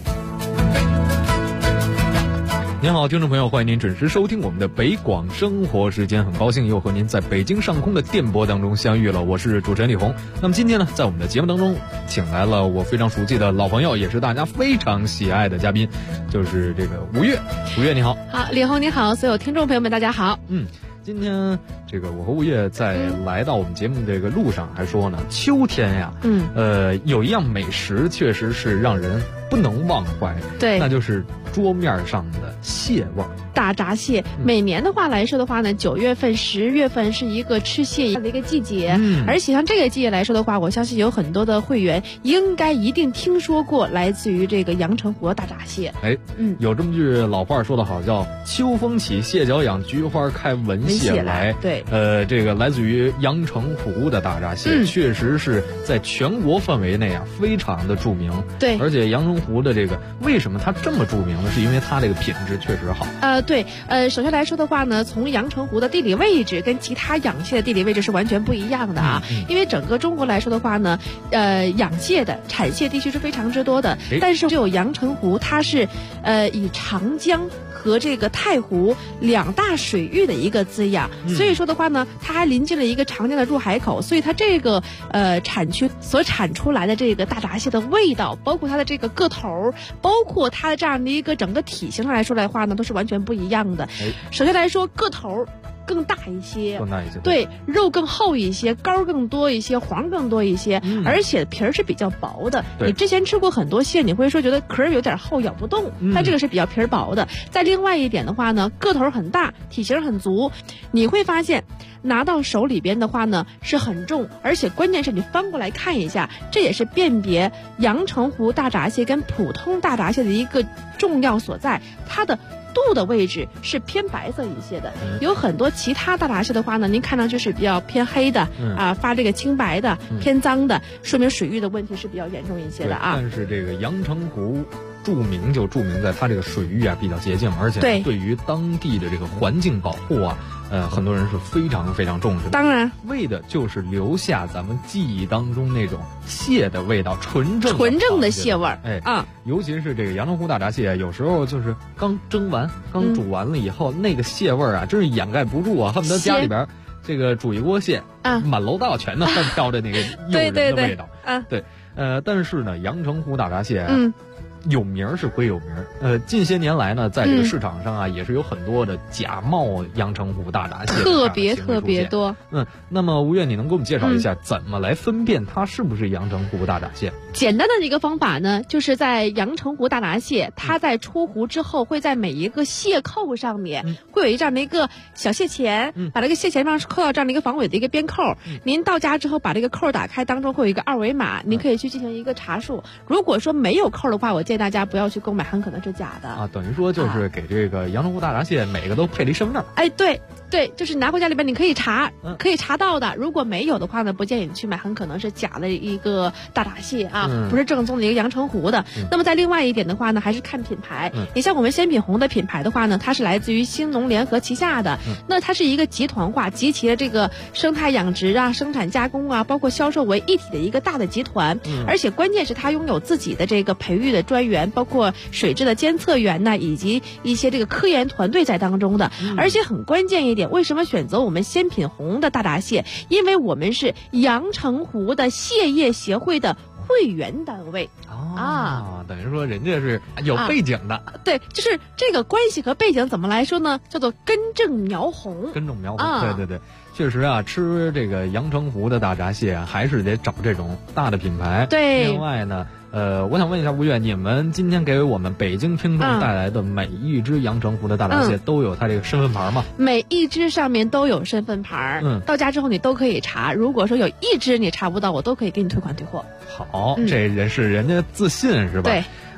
您好，听众朋友，欢迎您准时收听我们的北广生活时间。很高兴又和您在北京上空的电波当中相遇了，我是主持人李红。那么今天呢，在我们的节目当中，请来了我非常熟悉的老朋友，也是大家非常喜爱的嘉宾，就是这个吴越。吴越你好。 好，李红你好，所有听众朋友们大家好。 今天这个我和吴越在来到我们节目这个路上还说呢，秋天呀，有一样美食确实是让人不能忘怀， 对， 那就是桌面上的蟹味儿。 大闸蟹，每年的话来说的话呢，9月份、10月份是一个吃蟹的一个季节，而且像这个季节来说的话，我相信有很多的会员一定听说过来自于这个阳澄湖的大闸蟹。 有这么句老话说得好，叫秋风起，蟹脚痒，菊花开，闻蟹来。 对， 这个来自于阳澄湖的大闸蟹，确实是在全国范围内啊非常的著名。 对， 而且阳澄湖的这个为什么它这么著名呢？是因为它这个品质确实好。 对，首先来说的话呢，从阳澄湖的地理位置跟其他养蟹的地理位置是完全不一样的啊。因为整个中国来说的话呢，养蟹的产蟹地区是非常之多的，但是只有阳澄湖它是以长江和这个太湖两大水域的一个滋养，所以说的话呢，它还临近了一个长江的入海口，所以它这个产区所产出来的这个大闸蟹的味道，包括它的这个个头，包括它的这样的一个整个体型上来说的话呢，都是完全不一样的。首先来说，个头更大一些，对，肉更厚一些，膏更多一些，黄更多一些，而且皮儿是比较薄的。你之前吃过很多蟹，你会说觉得壳有点厚，咬不动，但这个是比较皮儿薄的。再另外一点的话呢，个头很大，体型很足，你会发现拿到手里边的话呢是很重，而且关键是你翻过来看一下，这也是辨别阳澄湖大闸蟹跟普通大闸蟹的一个重要所在，它的肚的位置是偏白色一些的，有很多其他大闸蟹的话呢，您看上去是比较偏黑的，发这个青白的，偏脏的，说明水域的问题是比较严重一些的啊。 但是这个阳澄湖著名在它这个水域啊比较洁净，而且对于当地的这个环境保护啊，很多人是非常非常重视的。 当然， 为的就是留下咱们记忆当中那种蟹的味道，纯正的蟹味儿。 尤其是这个阳澄湖大闸蟹，有时候就是刚蒸完、刚煮完了以后，那个蟹味儿啊，真是掩盖不住啊，恨不得家里边这个煮一锅蟹，满楼道全都飘着那个诱人的味道。对，但是呢，阳澄湖大闸蟹有名是归有名，近些年来呢，在这个市场上啊，也是有很多的假冒阳澄湖大闸蟹， 特别多。 那么吴越，你能给我们介绍一下怎么来分辨它是不是阳澄湖大闸蟹？ 简单的一个方法呢，就是在阳澄湖大闸蟹，它在出湖之后，会在每一个蟹扣上面会有一这样的一个小蟹钳，把这个蟹钳上扣到这样的一个防伪的一个边扣。您到家之后把这个扣打开，当中会有一个二维码，您可以去进行一个查数。如果说没有扣的话，我建议大家不要去购买，很可能是假的啊。等于说就是给这个阳澄湖大闸蟹每个都配了一身份证。 对，就是拿回家里边你可以查，可以查到的。如果没有的话呢，不建议你去买，很可能是假的一个大闸蟹啊，不是正宗的一个阳澄湖的。那么在另外一点的话呢，还是看品牌。你像我们鲜品红的品牌的话呢，它是来自于兴农联合旗下的，那它是一个集团化，集齐了这个生态养殖啊、生产加工啊，包括销售为一体的一个大的集团。而且关键是它拥有自己的这个培育的专员，包括水质的监测员呢，以及一些这个科研团队在当中的。而且很关键一点，为什么选择我们鲜品红的大闸蟹？因为我们是阳澄湖的蟹业协会的会员单位等于说人家是有背景的。 对，就是这个关系和背景怎么来说呢？叫做根正苗红。 对，确实啊，吃这个阳澄湖的大闸蟹啊，还是得找这种大的品牌。 对， 另外呢，我想问一下吴越，你们今天给我们北京听众带来的每一只阳澄湖的大闸蟹都有它这个身份牌吗？ 每一只上面都有身份牌，到家之后你都可以查。如果说有一只你查不到，我都可以给你退款退货。 好，这人是人家自信是吧？ 对。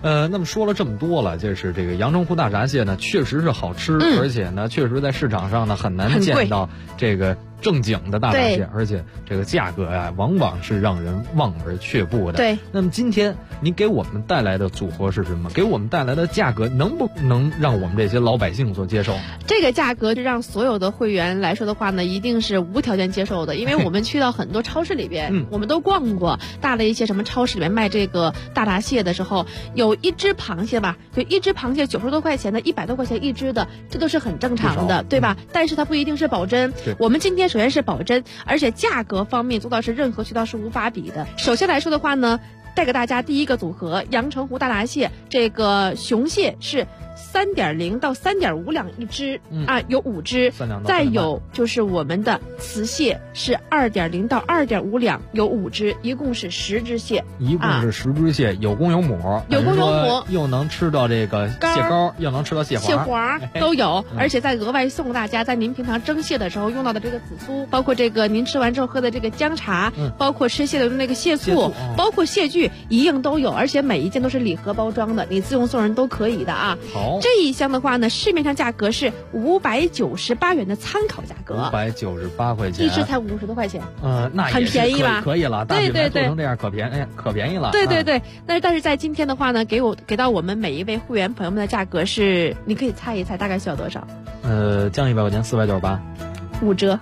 那么说了这么多了，就是这个阳澄湖大闸蟹呢，确实是好吃，而且呢，确实在市场上呢很难见到这个正经的大闸蟹，而且这个价格呀，往往是让人望而却步的。 对。 那么今天您给我们带来的组合是什么？给我们带来的价格能不能让我们这些老百姓所接受？ 这个价格是让所有的会员来说的话呢，一定是无条件接受的，因为我们去到很多超市里边，我们都逛过大的一些什么超市里面卖这个大闸蟹的时候，有一只螃蟹吧，就一只螃蟹90多块钱的，100多块钱一只的，这都是很正常的，对吧？但是它不一定是保真。我们今天首先是保真，而且价格方面做到是任何渠道是无法比的。首先来说的话呢，带给大家第一个组合，阳澄湖大闸蟹，这个雄蟹是3.0到3.5两一只，有5只，再有就是我们的雌蟹是2.0到2.5两，有5只，一共是10只蟹， 一共是10只蟹，有公有母， 有公有母， 又能吃到这个蟹膏，又能吃到蟹黄都有，而且再额外送大家在您平常蒸蟹的时候用到的这个紫苏，包括这个您吃完之后喝的这个姜茶，包括吃蟹的那个蟹醋，包括蟹具，一应都有，而且每一件都是礼盒包装的，你自用送人都可以的啊。 好。 这一箱的话呢，市面上价格是598元的参考价格 ，598块钱， 一只才50多块钱， 那很便宜吧？ 可以了，大品牌做成这样可便宜了。 对，但是在今天的话呢，给到我们每一位会员朋友们的价格是，你可以猜一猜大概需要多少？ 降100块钱，498，5折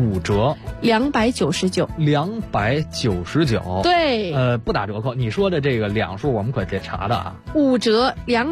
，299，对， 不打折扣。你说的这个两数我们可得查的啊 ，5折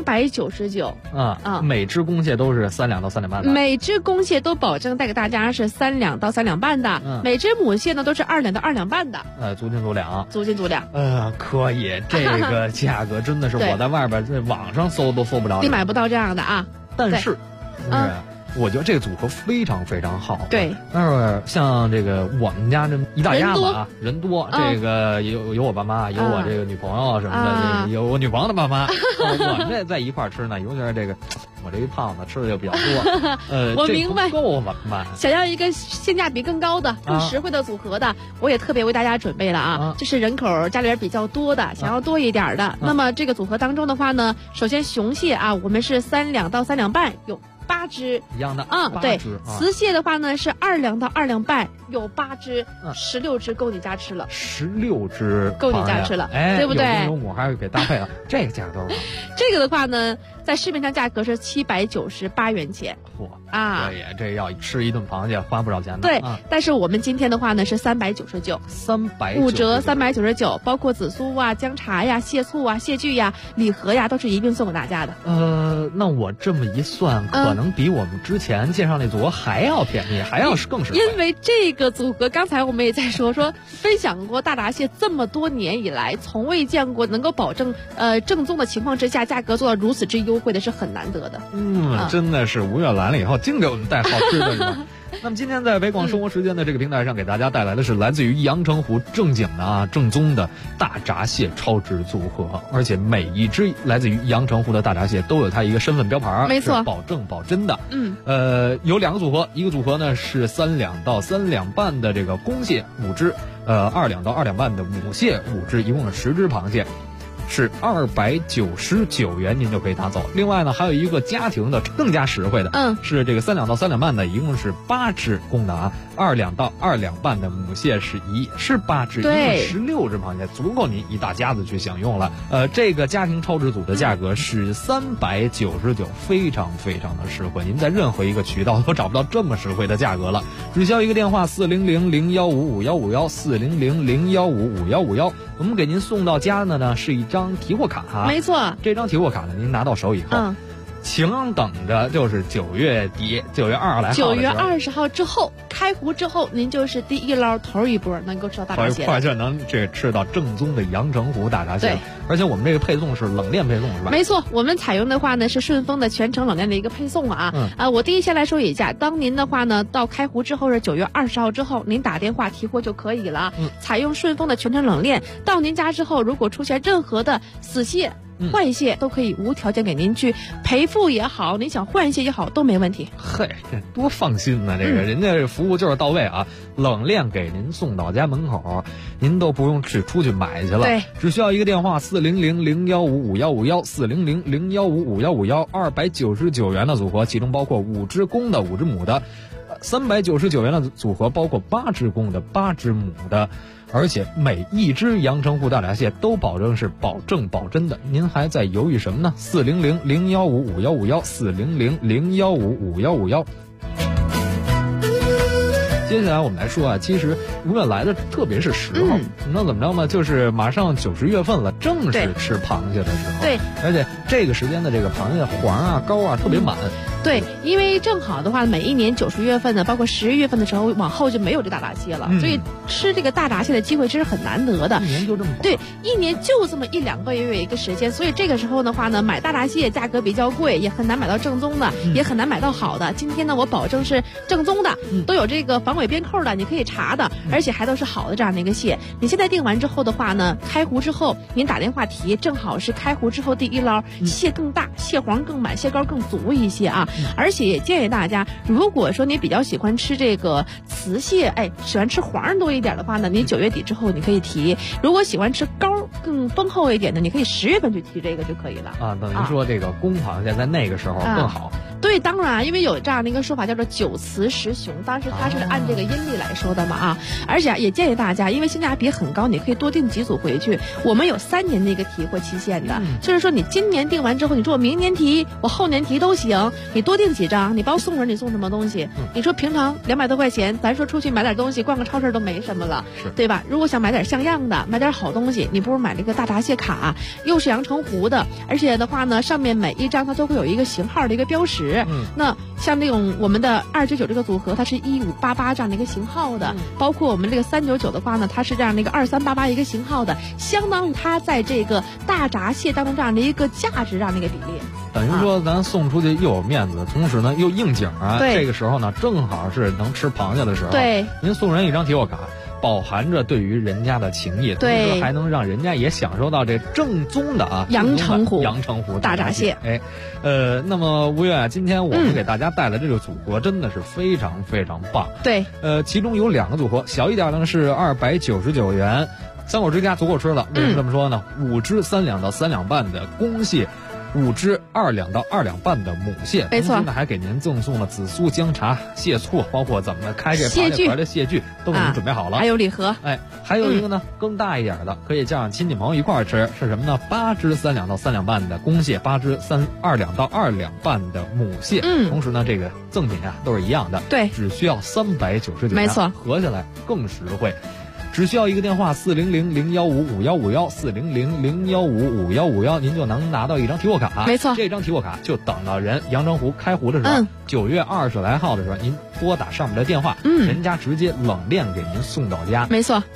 299 每只公蟹都是3两到3两半的， 每只公蟹都保证带给大家是3两到3两半的，每只母蟹呢都是2两到2两半的， 足斤足两，可以，这个价格真的是我在外边在网上搜都搜不着， 你买不到这样的啊， 但是我觉得这个组合非常非常好。 对， 但是像这个我们家这一大家子啊，人多，这个有我爸妈，有我这个女朋友什么的，有我女朋友的爸妈，我们这在一块吃呢，尤其是这个我这一胖子吃的就比较多。 我明白， 够吗？ 想要一个性价比更高的、更实惠的组合的，我也特别为大家准备了啊。这是人口家里边比较多的，想要多一点的。那么这个组合当中的话呢，首先雄蟹啊，我们是3两到3两半，有8只一样的， 对，雌蟹的话呢是2两到2两半，有8只，16只够你家吃了 ，16只够你家吃了，对不对？ 有公有母还会给搭配了，这个价格多少？ 这个的话呢，在市面上价格是798元钱。 可以，这要吃一顿螃蟹花不少钱的。 对，但是我们今天的话呢是399，5折399，包括紫苏啊、姜茶呀、蟹醋啊、蟹具呀、礼盒呀，都是一并送给大家的。 那我这么一算，可能比我们之前介绍那组合还要便宜，还要更实惠。 因为这个组合，刚才我们也在说分享过大闸蟹这么多年以来，从未见过能够保证正宗的情况之下，价格做到如此之优惠的是很难得的。 真的是5月来了以后，净给我们带好吃的是吧？那么今天在北广生活时间的这个平台上，给大家带来的是来自于阳澄湖正经的正宗的大闸蟹超值组合，而且每一只来自于阳澄湖的大闸蟹都有它一个身份标牌， 没错， 是保证保真的。有2个组合，一个组合呢是3两到3两半的这个公蟹5只，2两到2两半的母蟹5只，一共是10只螃蟹。是299元，您就可以拿走。另外呢，还有一个家庭的更加实惠的，是这个3两到3两半的，一共是8只公的，2两到2两半的母蟹是8只，一共16只螃蟹，足够您一大家子去享用了。这个家庭超值组的价格是399，非常非常的实惠，您在任何一个渠道都找不到这么实惠的价格了。只需要一个电话400-015-5151，400-015-5151，我们给您送到家的呢是一张提货卡， 没错， 这张提货卡呢，您拿到手以后，请等着，就是9月底，9月20来号 ，9月20号之后开湖之后，您就是第一捞头一波能够吃到大闸蟹， 快就能吃到正宗的阳澄湖大闸蟹。 对， 而且我们这个配送是冷链配送，是吧？ 没错，我们采用的话呢是顺丰的全程冷链的一个配送我第一先来说一下，当您的话呢到开湖之后是9月20号之后，您打电话提货就可以了。采用顺丰的全程冷链，到您家之后，如果出现任何的死蟹换卸都可以无条件给您去赔付也好，您想换卸也好都没问题。 嘿，这多放心呢！这个人家这服务就是到位啊，冷链给您送到家门口，您都不用出去买去了， 对， 只需要一个电话400-015-5151，400-015-5151，299元的组合，其中包括5只公的5只母的，399元的组合包括8只公的8只母的。而且每一只阳澄湖大闸蟹都保证是保证保真的，您还在犹豫什么呢？400-015-5151，400-015-5151。接下来我们来说啊，其实5月来的特别是10号，那怎么着呢？就是马上90月份了，正是吃螃蟹的时候。 对， 而且这个时间的这个螃蟹黄啊、膏啊特别满。 对，因为正好的话，每一年90月份呢，包括11月份的时候，往后就没有这大闸蟹了，所以吃这个大闸蟹的机会真是很难得的。 一年就这么对，一年就这么1-2个月有一个时间，所以这个时候的话呢，买大闸蟹价格比较贵，也很难买到正宗的，也很难买到好的。今天呢，我保证是正宗的，都有这个防伪边扣的，你可以查的，而且还都是好的这样的一个蟹。你现在订完之后的话呢，开湖之后您打电话提，正好是开湖之后第一捞，蟹更大，蟹黄更满，蟹膏更足一些啊。而且也建议大家，如果说你比较喜欢吃这个雌蟹，喜欢吃黄多一点的话呢，你9月底之后你可以提；如果喜欢吃膏更丰厚一点的，你可以10月份去提这个就可以了。 啊，等于说这个公螃蟹在那个时候更好。 对，当然，因为有这样的一个说法叫做9雌10雄，当时它是按这个阴历来说的嘛啊。而且也建议大家，因为性价比很高，你可以多订几组回去。我们有3年的一个提货期限的，就是说你今年订完之后，你说我明年提，我后年提都行，你多订几张，你包括送人，你送什么东西？你说平常200多块钱，咱说出去买点东西，逛个超市都没什么了，对吧？如果想买点像样的，买点好东西，你不如买这个大闸蟹卡，又是阳澄湖的，而且的话呢，上面每一张它都会有一个型号的一个标识。那像那种我们的299这个组合，它是1588这样的一个型号的，包括我们这个399的话呢，它是这样的一个2388一个型号的，相当于它在这个大闸蟹当中这样的一个价值这样的一个比例。 等于说咱送出去又有面子，同时呢又应景啊。这个时候呢，正好是能吃螃蟹的时候。 对， 您送人一张提货卡，饱含着对于人家的情谊，同时还能让人家也享受到这正宗的阳澄湖大闸蟹。那么吴越啊，今天我们给大家带来这个组合真的是非常非常棒。 对， 其中有2个组合，小一点的是299元，3口之家足够吃了。为什么这么说呢？5只3两到3两半的公蟹，5只2两到2两半的母蟹， 没错， 呢还给您赠送了紫苏、姜茶、蟹醋，包括怎么开这螃蟹壳的蟹具都给您准备好了， 还有礼盒。 还有一个呢，更大一点的，可以叫上亲戚朋友一块儿吃，是什么呢？8只3两到3两半的公蟹，8只2两到2两半的母蟹。同时呢，这个赠品啊都是一样的， 对， 只需要399元， 没错， 合下来更实惠。只需要一个电话400-015-5151，400-015-5151，您就能拿到一张提货卡。 没错， 这张提货卡就等到人阳澄湖开湖的时候，9月20来号的时候，您拨打上面的电话，人家直接冷链给您送到家。 没错。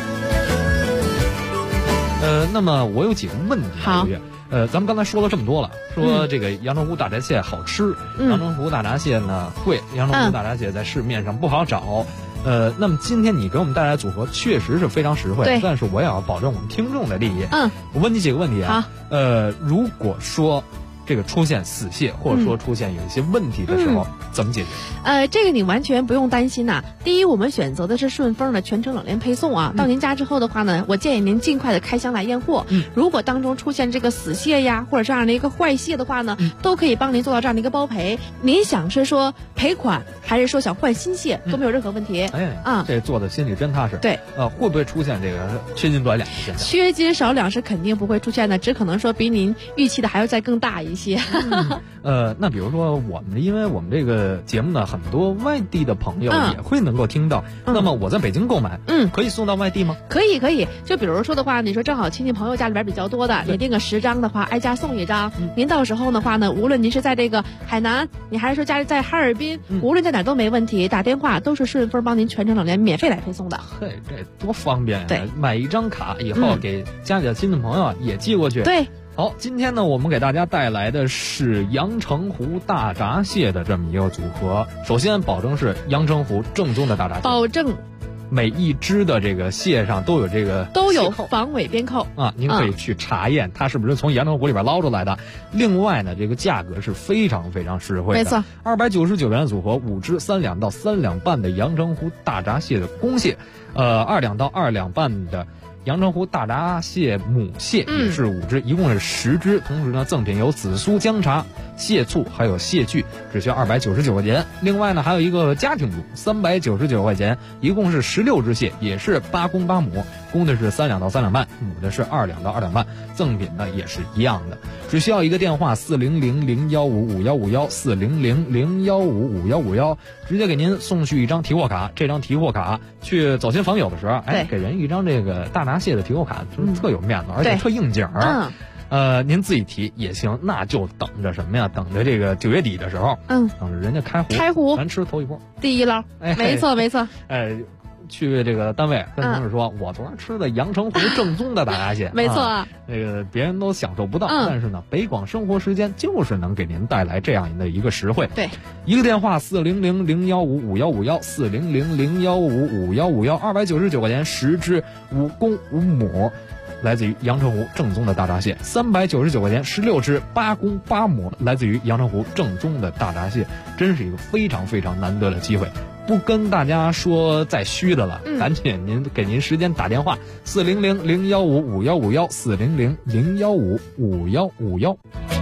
那么我有几个问题。 好。 咱们刚才说了这么多了，说这个阳澄湖大闸蟹好吃，阳澄湖大闸蟹呢贵，阳澄湖大闸蟹在市面上不好找。那么今天你给我们带来的组合确实是非常实惠，但是我也要保证我们听众的利益。我问你几个问题啊。如果说这个出现死蟹，或者说出现有一些问题的时候，怎么解决？ 这个你完全不用担心呐。第一，我们选择的是顺丰的全程冷链配送啊。到您家之后的话呢，我建议您尽快的开箱来验货。如果当中出现这个死蟹呀，或者这样的一个坏蟹的话呢，都可以帮您做到这样的一个包赔。您想是说赔款，还是说想换新蟹，都没有任何问题。 这做的心里真踏实。 对， 会不会出现这个缺斤短两的现象？ 缺斤少两是肯定不会出现的，只可能说比您预期的还要再更大一些。 那比如说因为我们这个节目呢，很多外地的朋友也会能够听到。那么我在北京购买，可以送到外地吗？ 可以。就比如说的话，你说正好亲戚朋友家里边比较多的，你订个10张的话，挨家送1张。您到时候的话呢，无论您是在这个海南，你还是说家里在哈尔滨，无论在哪都没问题，打电话都是顺丰帮您全程冷链免费来配送的。 嘿，这多方便呀！ 对， 买1张卡以后给家里的亲戚朋友也寄过去。 对。 好，今天呢，我们给大家带来的是阳澄湖大闸蟹的这么一个组合。首先，保证是阳澄湖正宗的大闸蟹， 保证每一只的这个蟹上都有这个都有防伪边扣啊，您可以去查验它是不是从阳澄湖里边捞出来的。另外呢，这个价格是非常非常实惠的， 没错 ，299元组合5只3两到3两半的阳澄湖大闸蟹的公蟹，2两到2两半的阳澄湖大闸蟹母蟹也是5只，一共是10只。同时呢，赠品有紫苏姜茶、蟹醋还有蟹具，只需要299块钱。另外呢，还有一个家庭组，399块钱，一共是16只蟹，也是8公8母，公的是3两到3两半，母的是2两到2两半。赠品呢也是一样的，只需要一个电话400-015-5151，400-015-5151，直接给您送去一张提货卡。这张提货卡去走亲访友的时候，给人一张这个大闸蟹的提货卡，就是特有面子，而且特应景儿。您自己提也行，那就等着什么呀？等着这个9月底的时候，等着人家开湖，咱吃头一波第一捞。没错没错。 去这个单位跟同事说，我昨儿吃的阳澄湖正宗的大闸蟹， 没错， 这个别人都享受不到，但是呢，北广生活时间就是能给您带来这样的一个实惠。 对， 一个电话400-015-5151，400-015-5151，299块钱10只5公5母。来自于阳澄湖正宗的大闸蟹，399块钱16只8公8母，来自于阳澄湖正宗的大闸蟹，真是一个非常非常难得的机会。不跟大家说再虚的了，赶紧给您时间打电话400-015-5151，400-015-5151。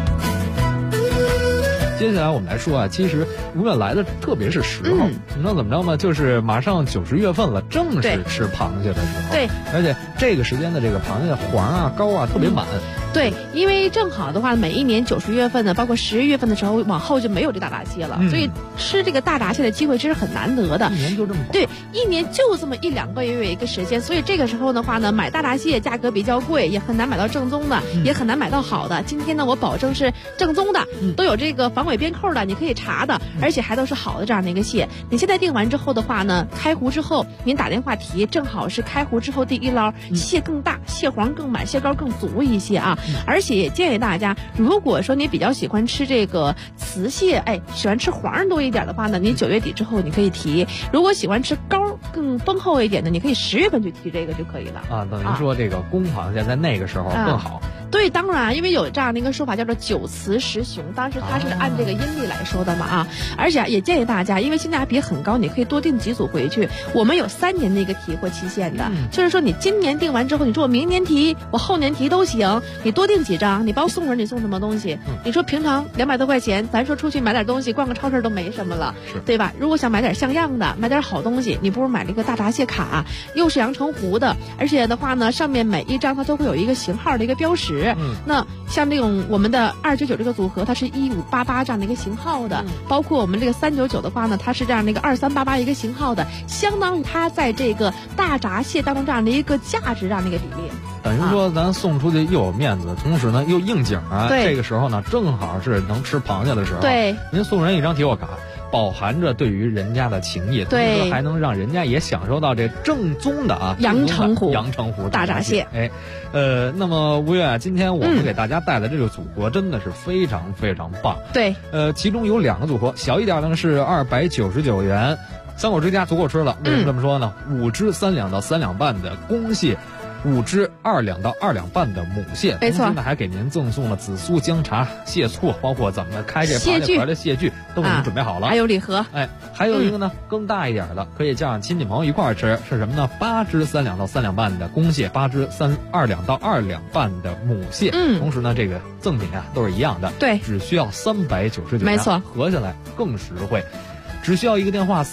接下来我们来说啊，其实永远来的特别是时候，你知道怎么着吗？就是马上90月份了，正是吃螃蟹的时候。 对， 而且这个时间的这个螃蟹黄啊、膏啊特别满。 对，因为正好的话，每一年90月份呢，包括11月份的时候，往后就没有这大闸蟹了，所以吃这个大闸蟹的机会其实很难得的。 一年就这么对，一年就这么1-2个月有一个时间，所以这个时候的话呢，买大闸蟹价格比较贵，也很难买到正宗的，也很难买到好的。今天呢，我保证是正宗的，都有这个防伪边扣的，你可以查的，而且还都是好的这样的一个蟹。你现在订完之后的话呢，开湖之后您打电话提，正好是开湖之后第一捞，蟹更大，蟹黄更满，蟹膏更足一些啊。而且也建议大家，如果说你比较喜欢吃这个雌蟹，喜欢吃黄多一点的话呢，你9月底之后你可以提；如果喜欢吃膏更丰厚一点的，你可以10月份去提这个就可以了。 等于说这个公螃蟹在那个时候更好。 对，当然，因为有这样的一个说法叫做9雌10雄，当时它是按这个阴历来说的嘛啊。而且也建议大家，因为性价比很高，你可以多订几组回去。我们有3年的一个提货期限的，就是说你今年订完之后，你说我明年提，我后年提都行，你多订几张，你包送人，你送什么东西？你说平常200多块钱，咱说出去买点东西，逛个超市都没什么了，对吧？如果想买点像样的，买点好东西，你不如买这个大闸蟹卡，又是阳澄湖的，而且的话呢，上面每一张它都会有一个型号的一个标识。那像这种我们的299这个组合，它是1588这样的一个型号的，包括我们这个399的话呢，它是这样的一个2388一个型号的，相当于它在这个大闸蟹当中这样的一个价值这样的一个比例。 等于说咱送出去又有面子，同时呢又应景啊。这个时候呢正好是能吃螃蟹的时候。 对， 您送人一张提货卡，饱含着对于人家的情谊，同时还能让人家也享受到这正宗的阳澄湖大闸蟹。那么吴越啊，今天我们给大家带的这个组合真的是非常非常棒。 对， 其中有2个组合，小一点的是299元，3口之家足够吃了。为什么这么说呢？5只3两到3两半的公蟹，5只2两到2两半的母蟹， 没错， 还给您赠送了紫苏姜茶、蟹醋，包括怎么开这螃蟹壳的蟹具都给您准备好了， 还有礼盒。 还有一个呢，更大一点的，可以叫上亲戚朋友一块儿吃，是什么呢？8只3两到3两半的公蟹，8只2两到2两半的母蟹。同时呢，这个赠品都是一样的， 对， 只需要399元， 没错， 合下来更实惠。只需要一个电话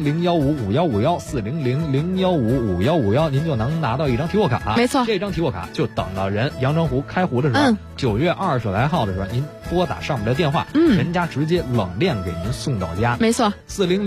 400-015-5151，400-015-5151，您就能拿到一张提货卡。 没错， 这张提货卡就等到人阳澄湖开湖的时候，9月20来号的时候，您拨打上面的电话，人家直接冷链给您送到家。 没错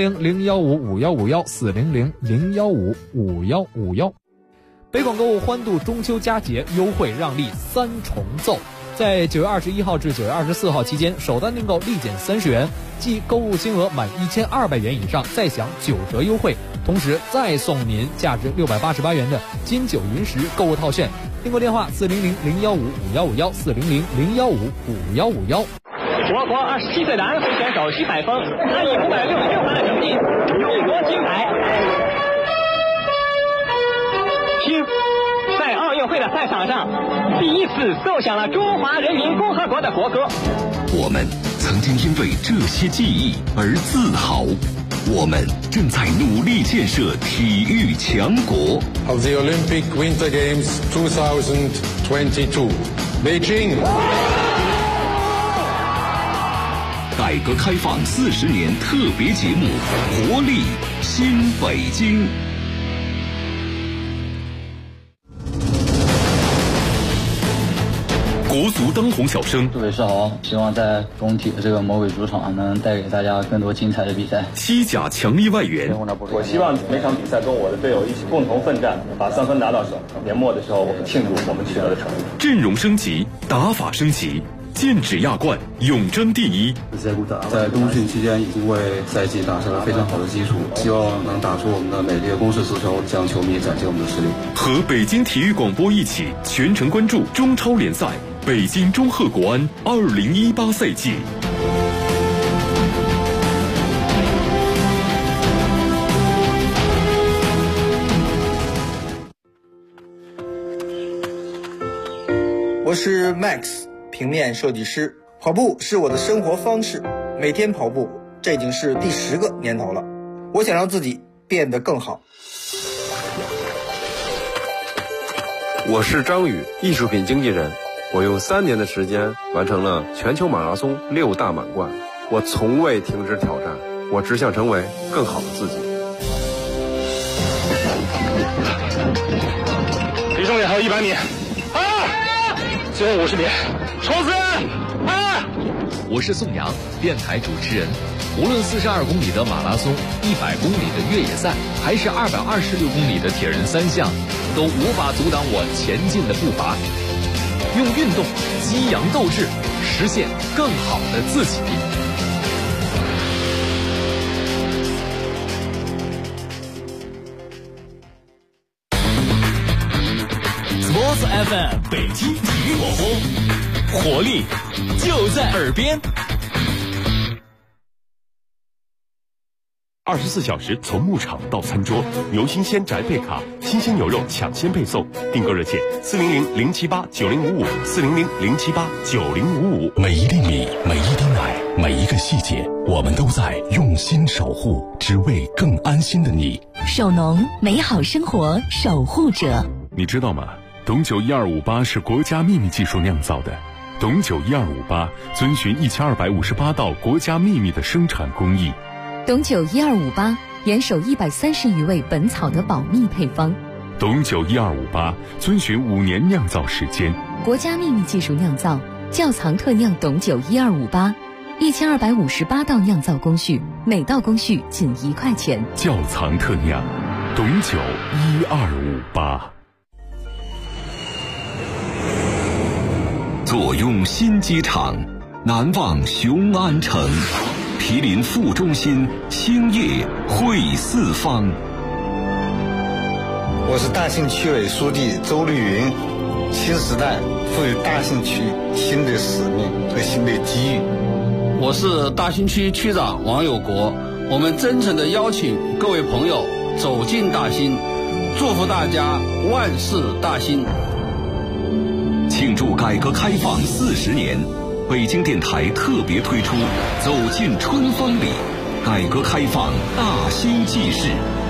，400-015-5151，400-015-5151。北广购物欢度中秋佳节优惠让利3重奏。在9月21号至9月24号期间，首单订购立减30元，即购物金额满1200元以上再享9折优惠，同时再送您价值688元的金九银十购物套券。订购电话400-015-5151，400-015-5151。 我国27岁男飞选手徐海峰，他以566分的成绩勇夺金牌。 赛场上第一次奏响了中华人民共和国的国歌。 我们曾经因为这些记忆而自豪，我们正在努力建设体育强国。 Of the Olympic Winter Games 2022, Beijing。 改革开放40年特别节目《活力新北京》。国足当红小生， 祝伟是好，希望在工体的这个魔鬼主场能带给大家更多精彩的比赛。 西甲强力外援， 我希望每场比赛跟我的队友一起共同奋战，把3分拿到手。年末的时候，我们庆祝我们取得的成绩。 阵容升级，打法升级，剑指亚冠，永争第一。 在冬训期间已经为赛季打下了非常好的基础，希望能打出我们的美丽的攻势足球，向球迷展现我们的实力。 和北京体育广播一起全程关注中超联赛北京中赫国安2018赛季。 我是 Max， 平面设计师。跑步是我的生活方式，每天跑步，这已经是第10个年头了。我想让自己变得更好。 我是张宇，艺术品经纪人。我用3年的时间完成了全球马拉松6大满贯。我从未停止挑战，我只想成为更好的自己。 离终点还有100米，最后50米，冲刺！ 我是宋阳，电台主持人。无论42公里的马拉松、100公里的越野赛，还是226公里的铁人3项，都无法阻挡我前进的步伐。用运动激扬斗志，实现更好的自己。 Sports FM 北京体育广播，活力就在耳边。24小时从牧场到餐桌，牛新鲜宅配卡，新鲜牛肉抢先配送。订购热线400-078-9055，400-078-9055。每一粒米，每一滴奶，每一个细节，我们都在用心守护，只为更安心的你。 守农，美好生活守护者。 你知道吗？董酒1258是国家秘密技术酿造的。董酒1258遵循1258道国家秘密的生产工艺。 董酒1258严守130余味本草的保密配方。 董酒1258遵循5年酿造时间， 国家秘密技术酿造，窖藏特酿董酒1258，1258道酿造工序，每道工序仅1块钱。 窖藏特酿，董酒1258。坐拥新机场，难忘雄安城。毗邻副中心，兴业汇四方。 我是大兴区委书记周绿云。新时代赋予大兴区新的使命和新的机遇。 我是大兴区区长王有国。我们真诚地邀请各位朋友走进大兴，祝福大家万事大兴。 庆祝改革开放40年。北京电台特别推出《走进春风里》，改革开放大兴纪事。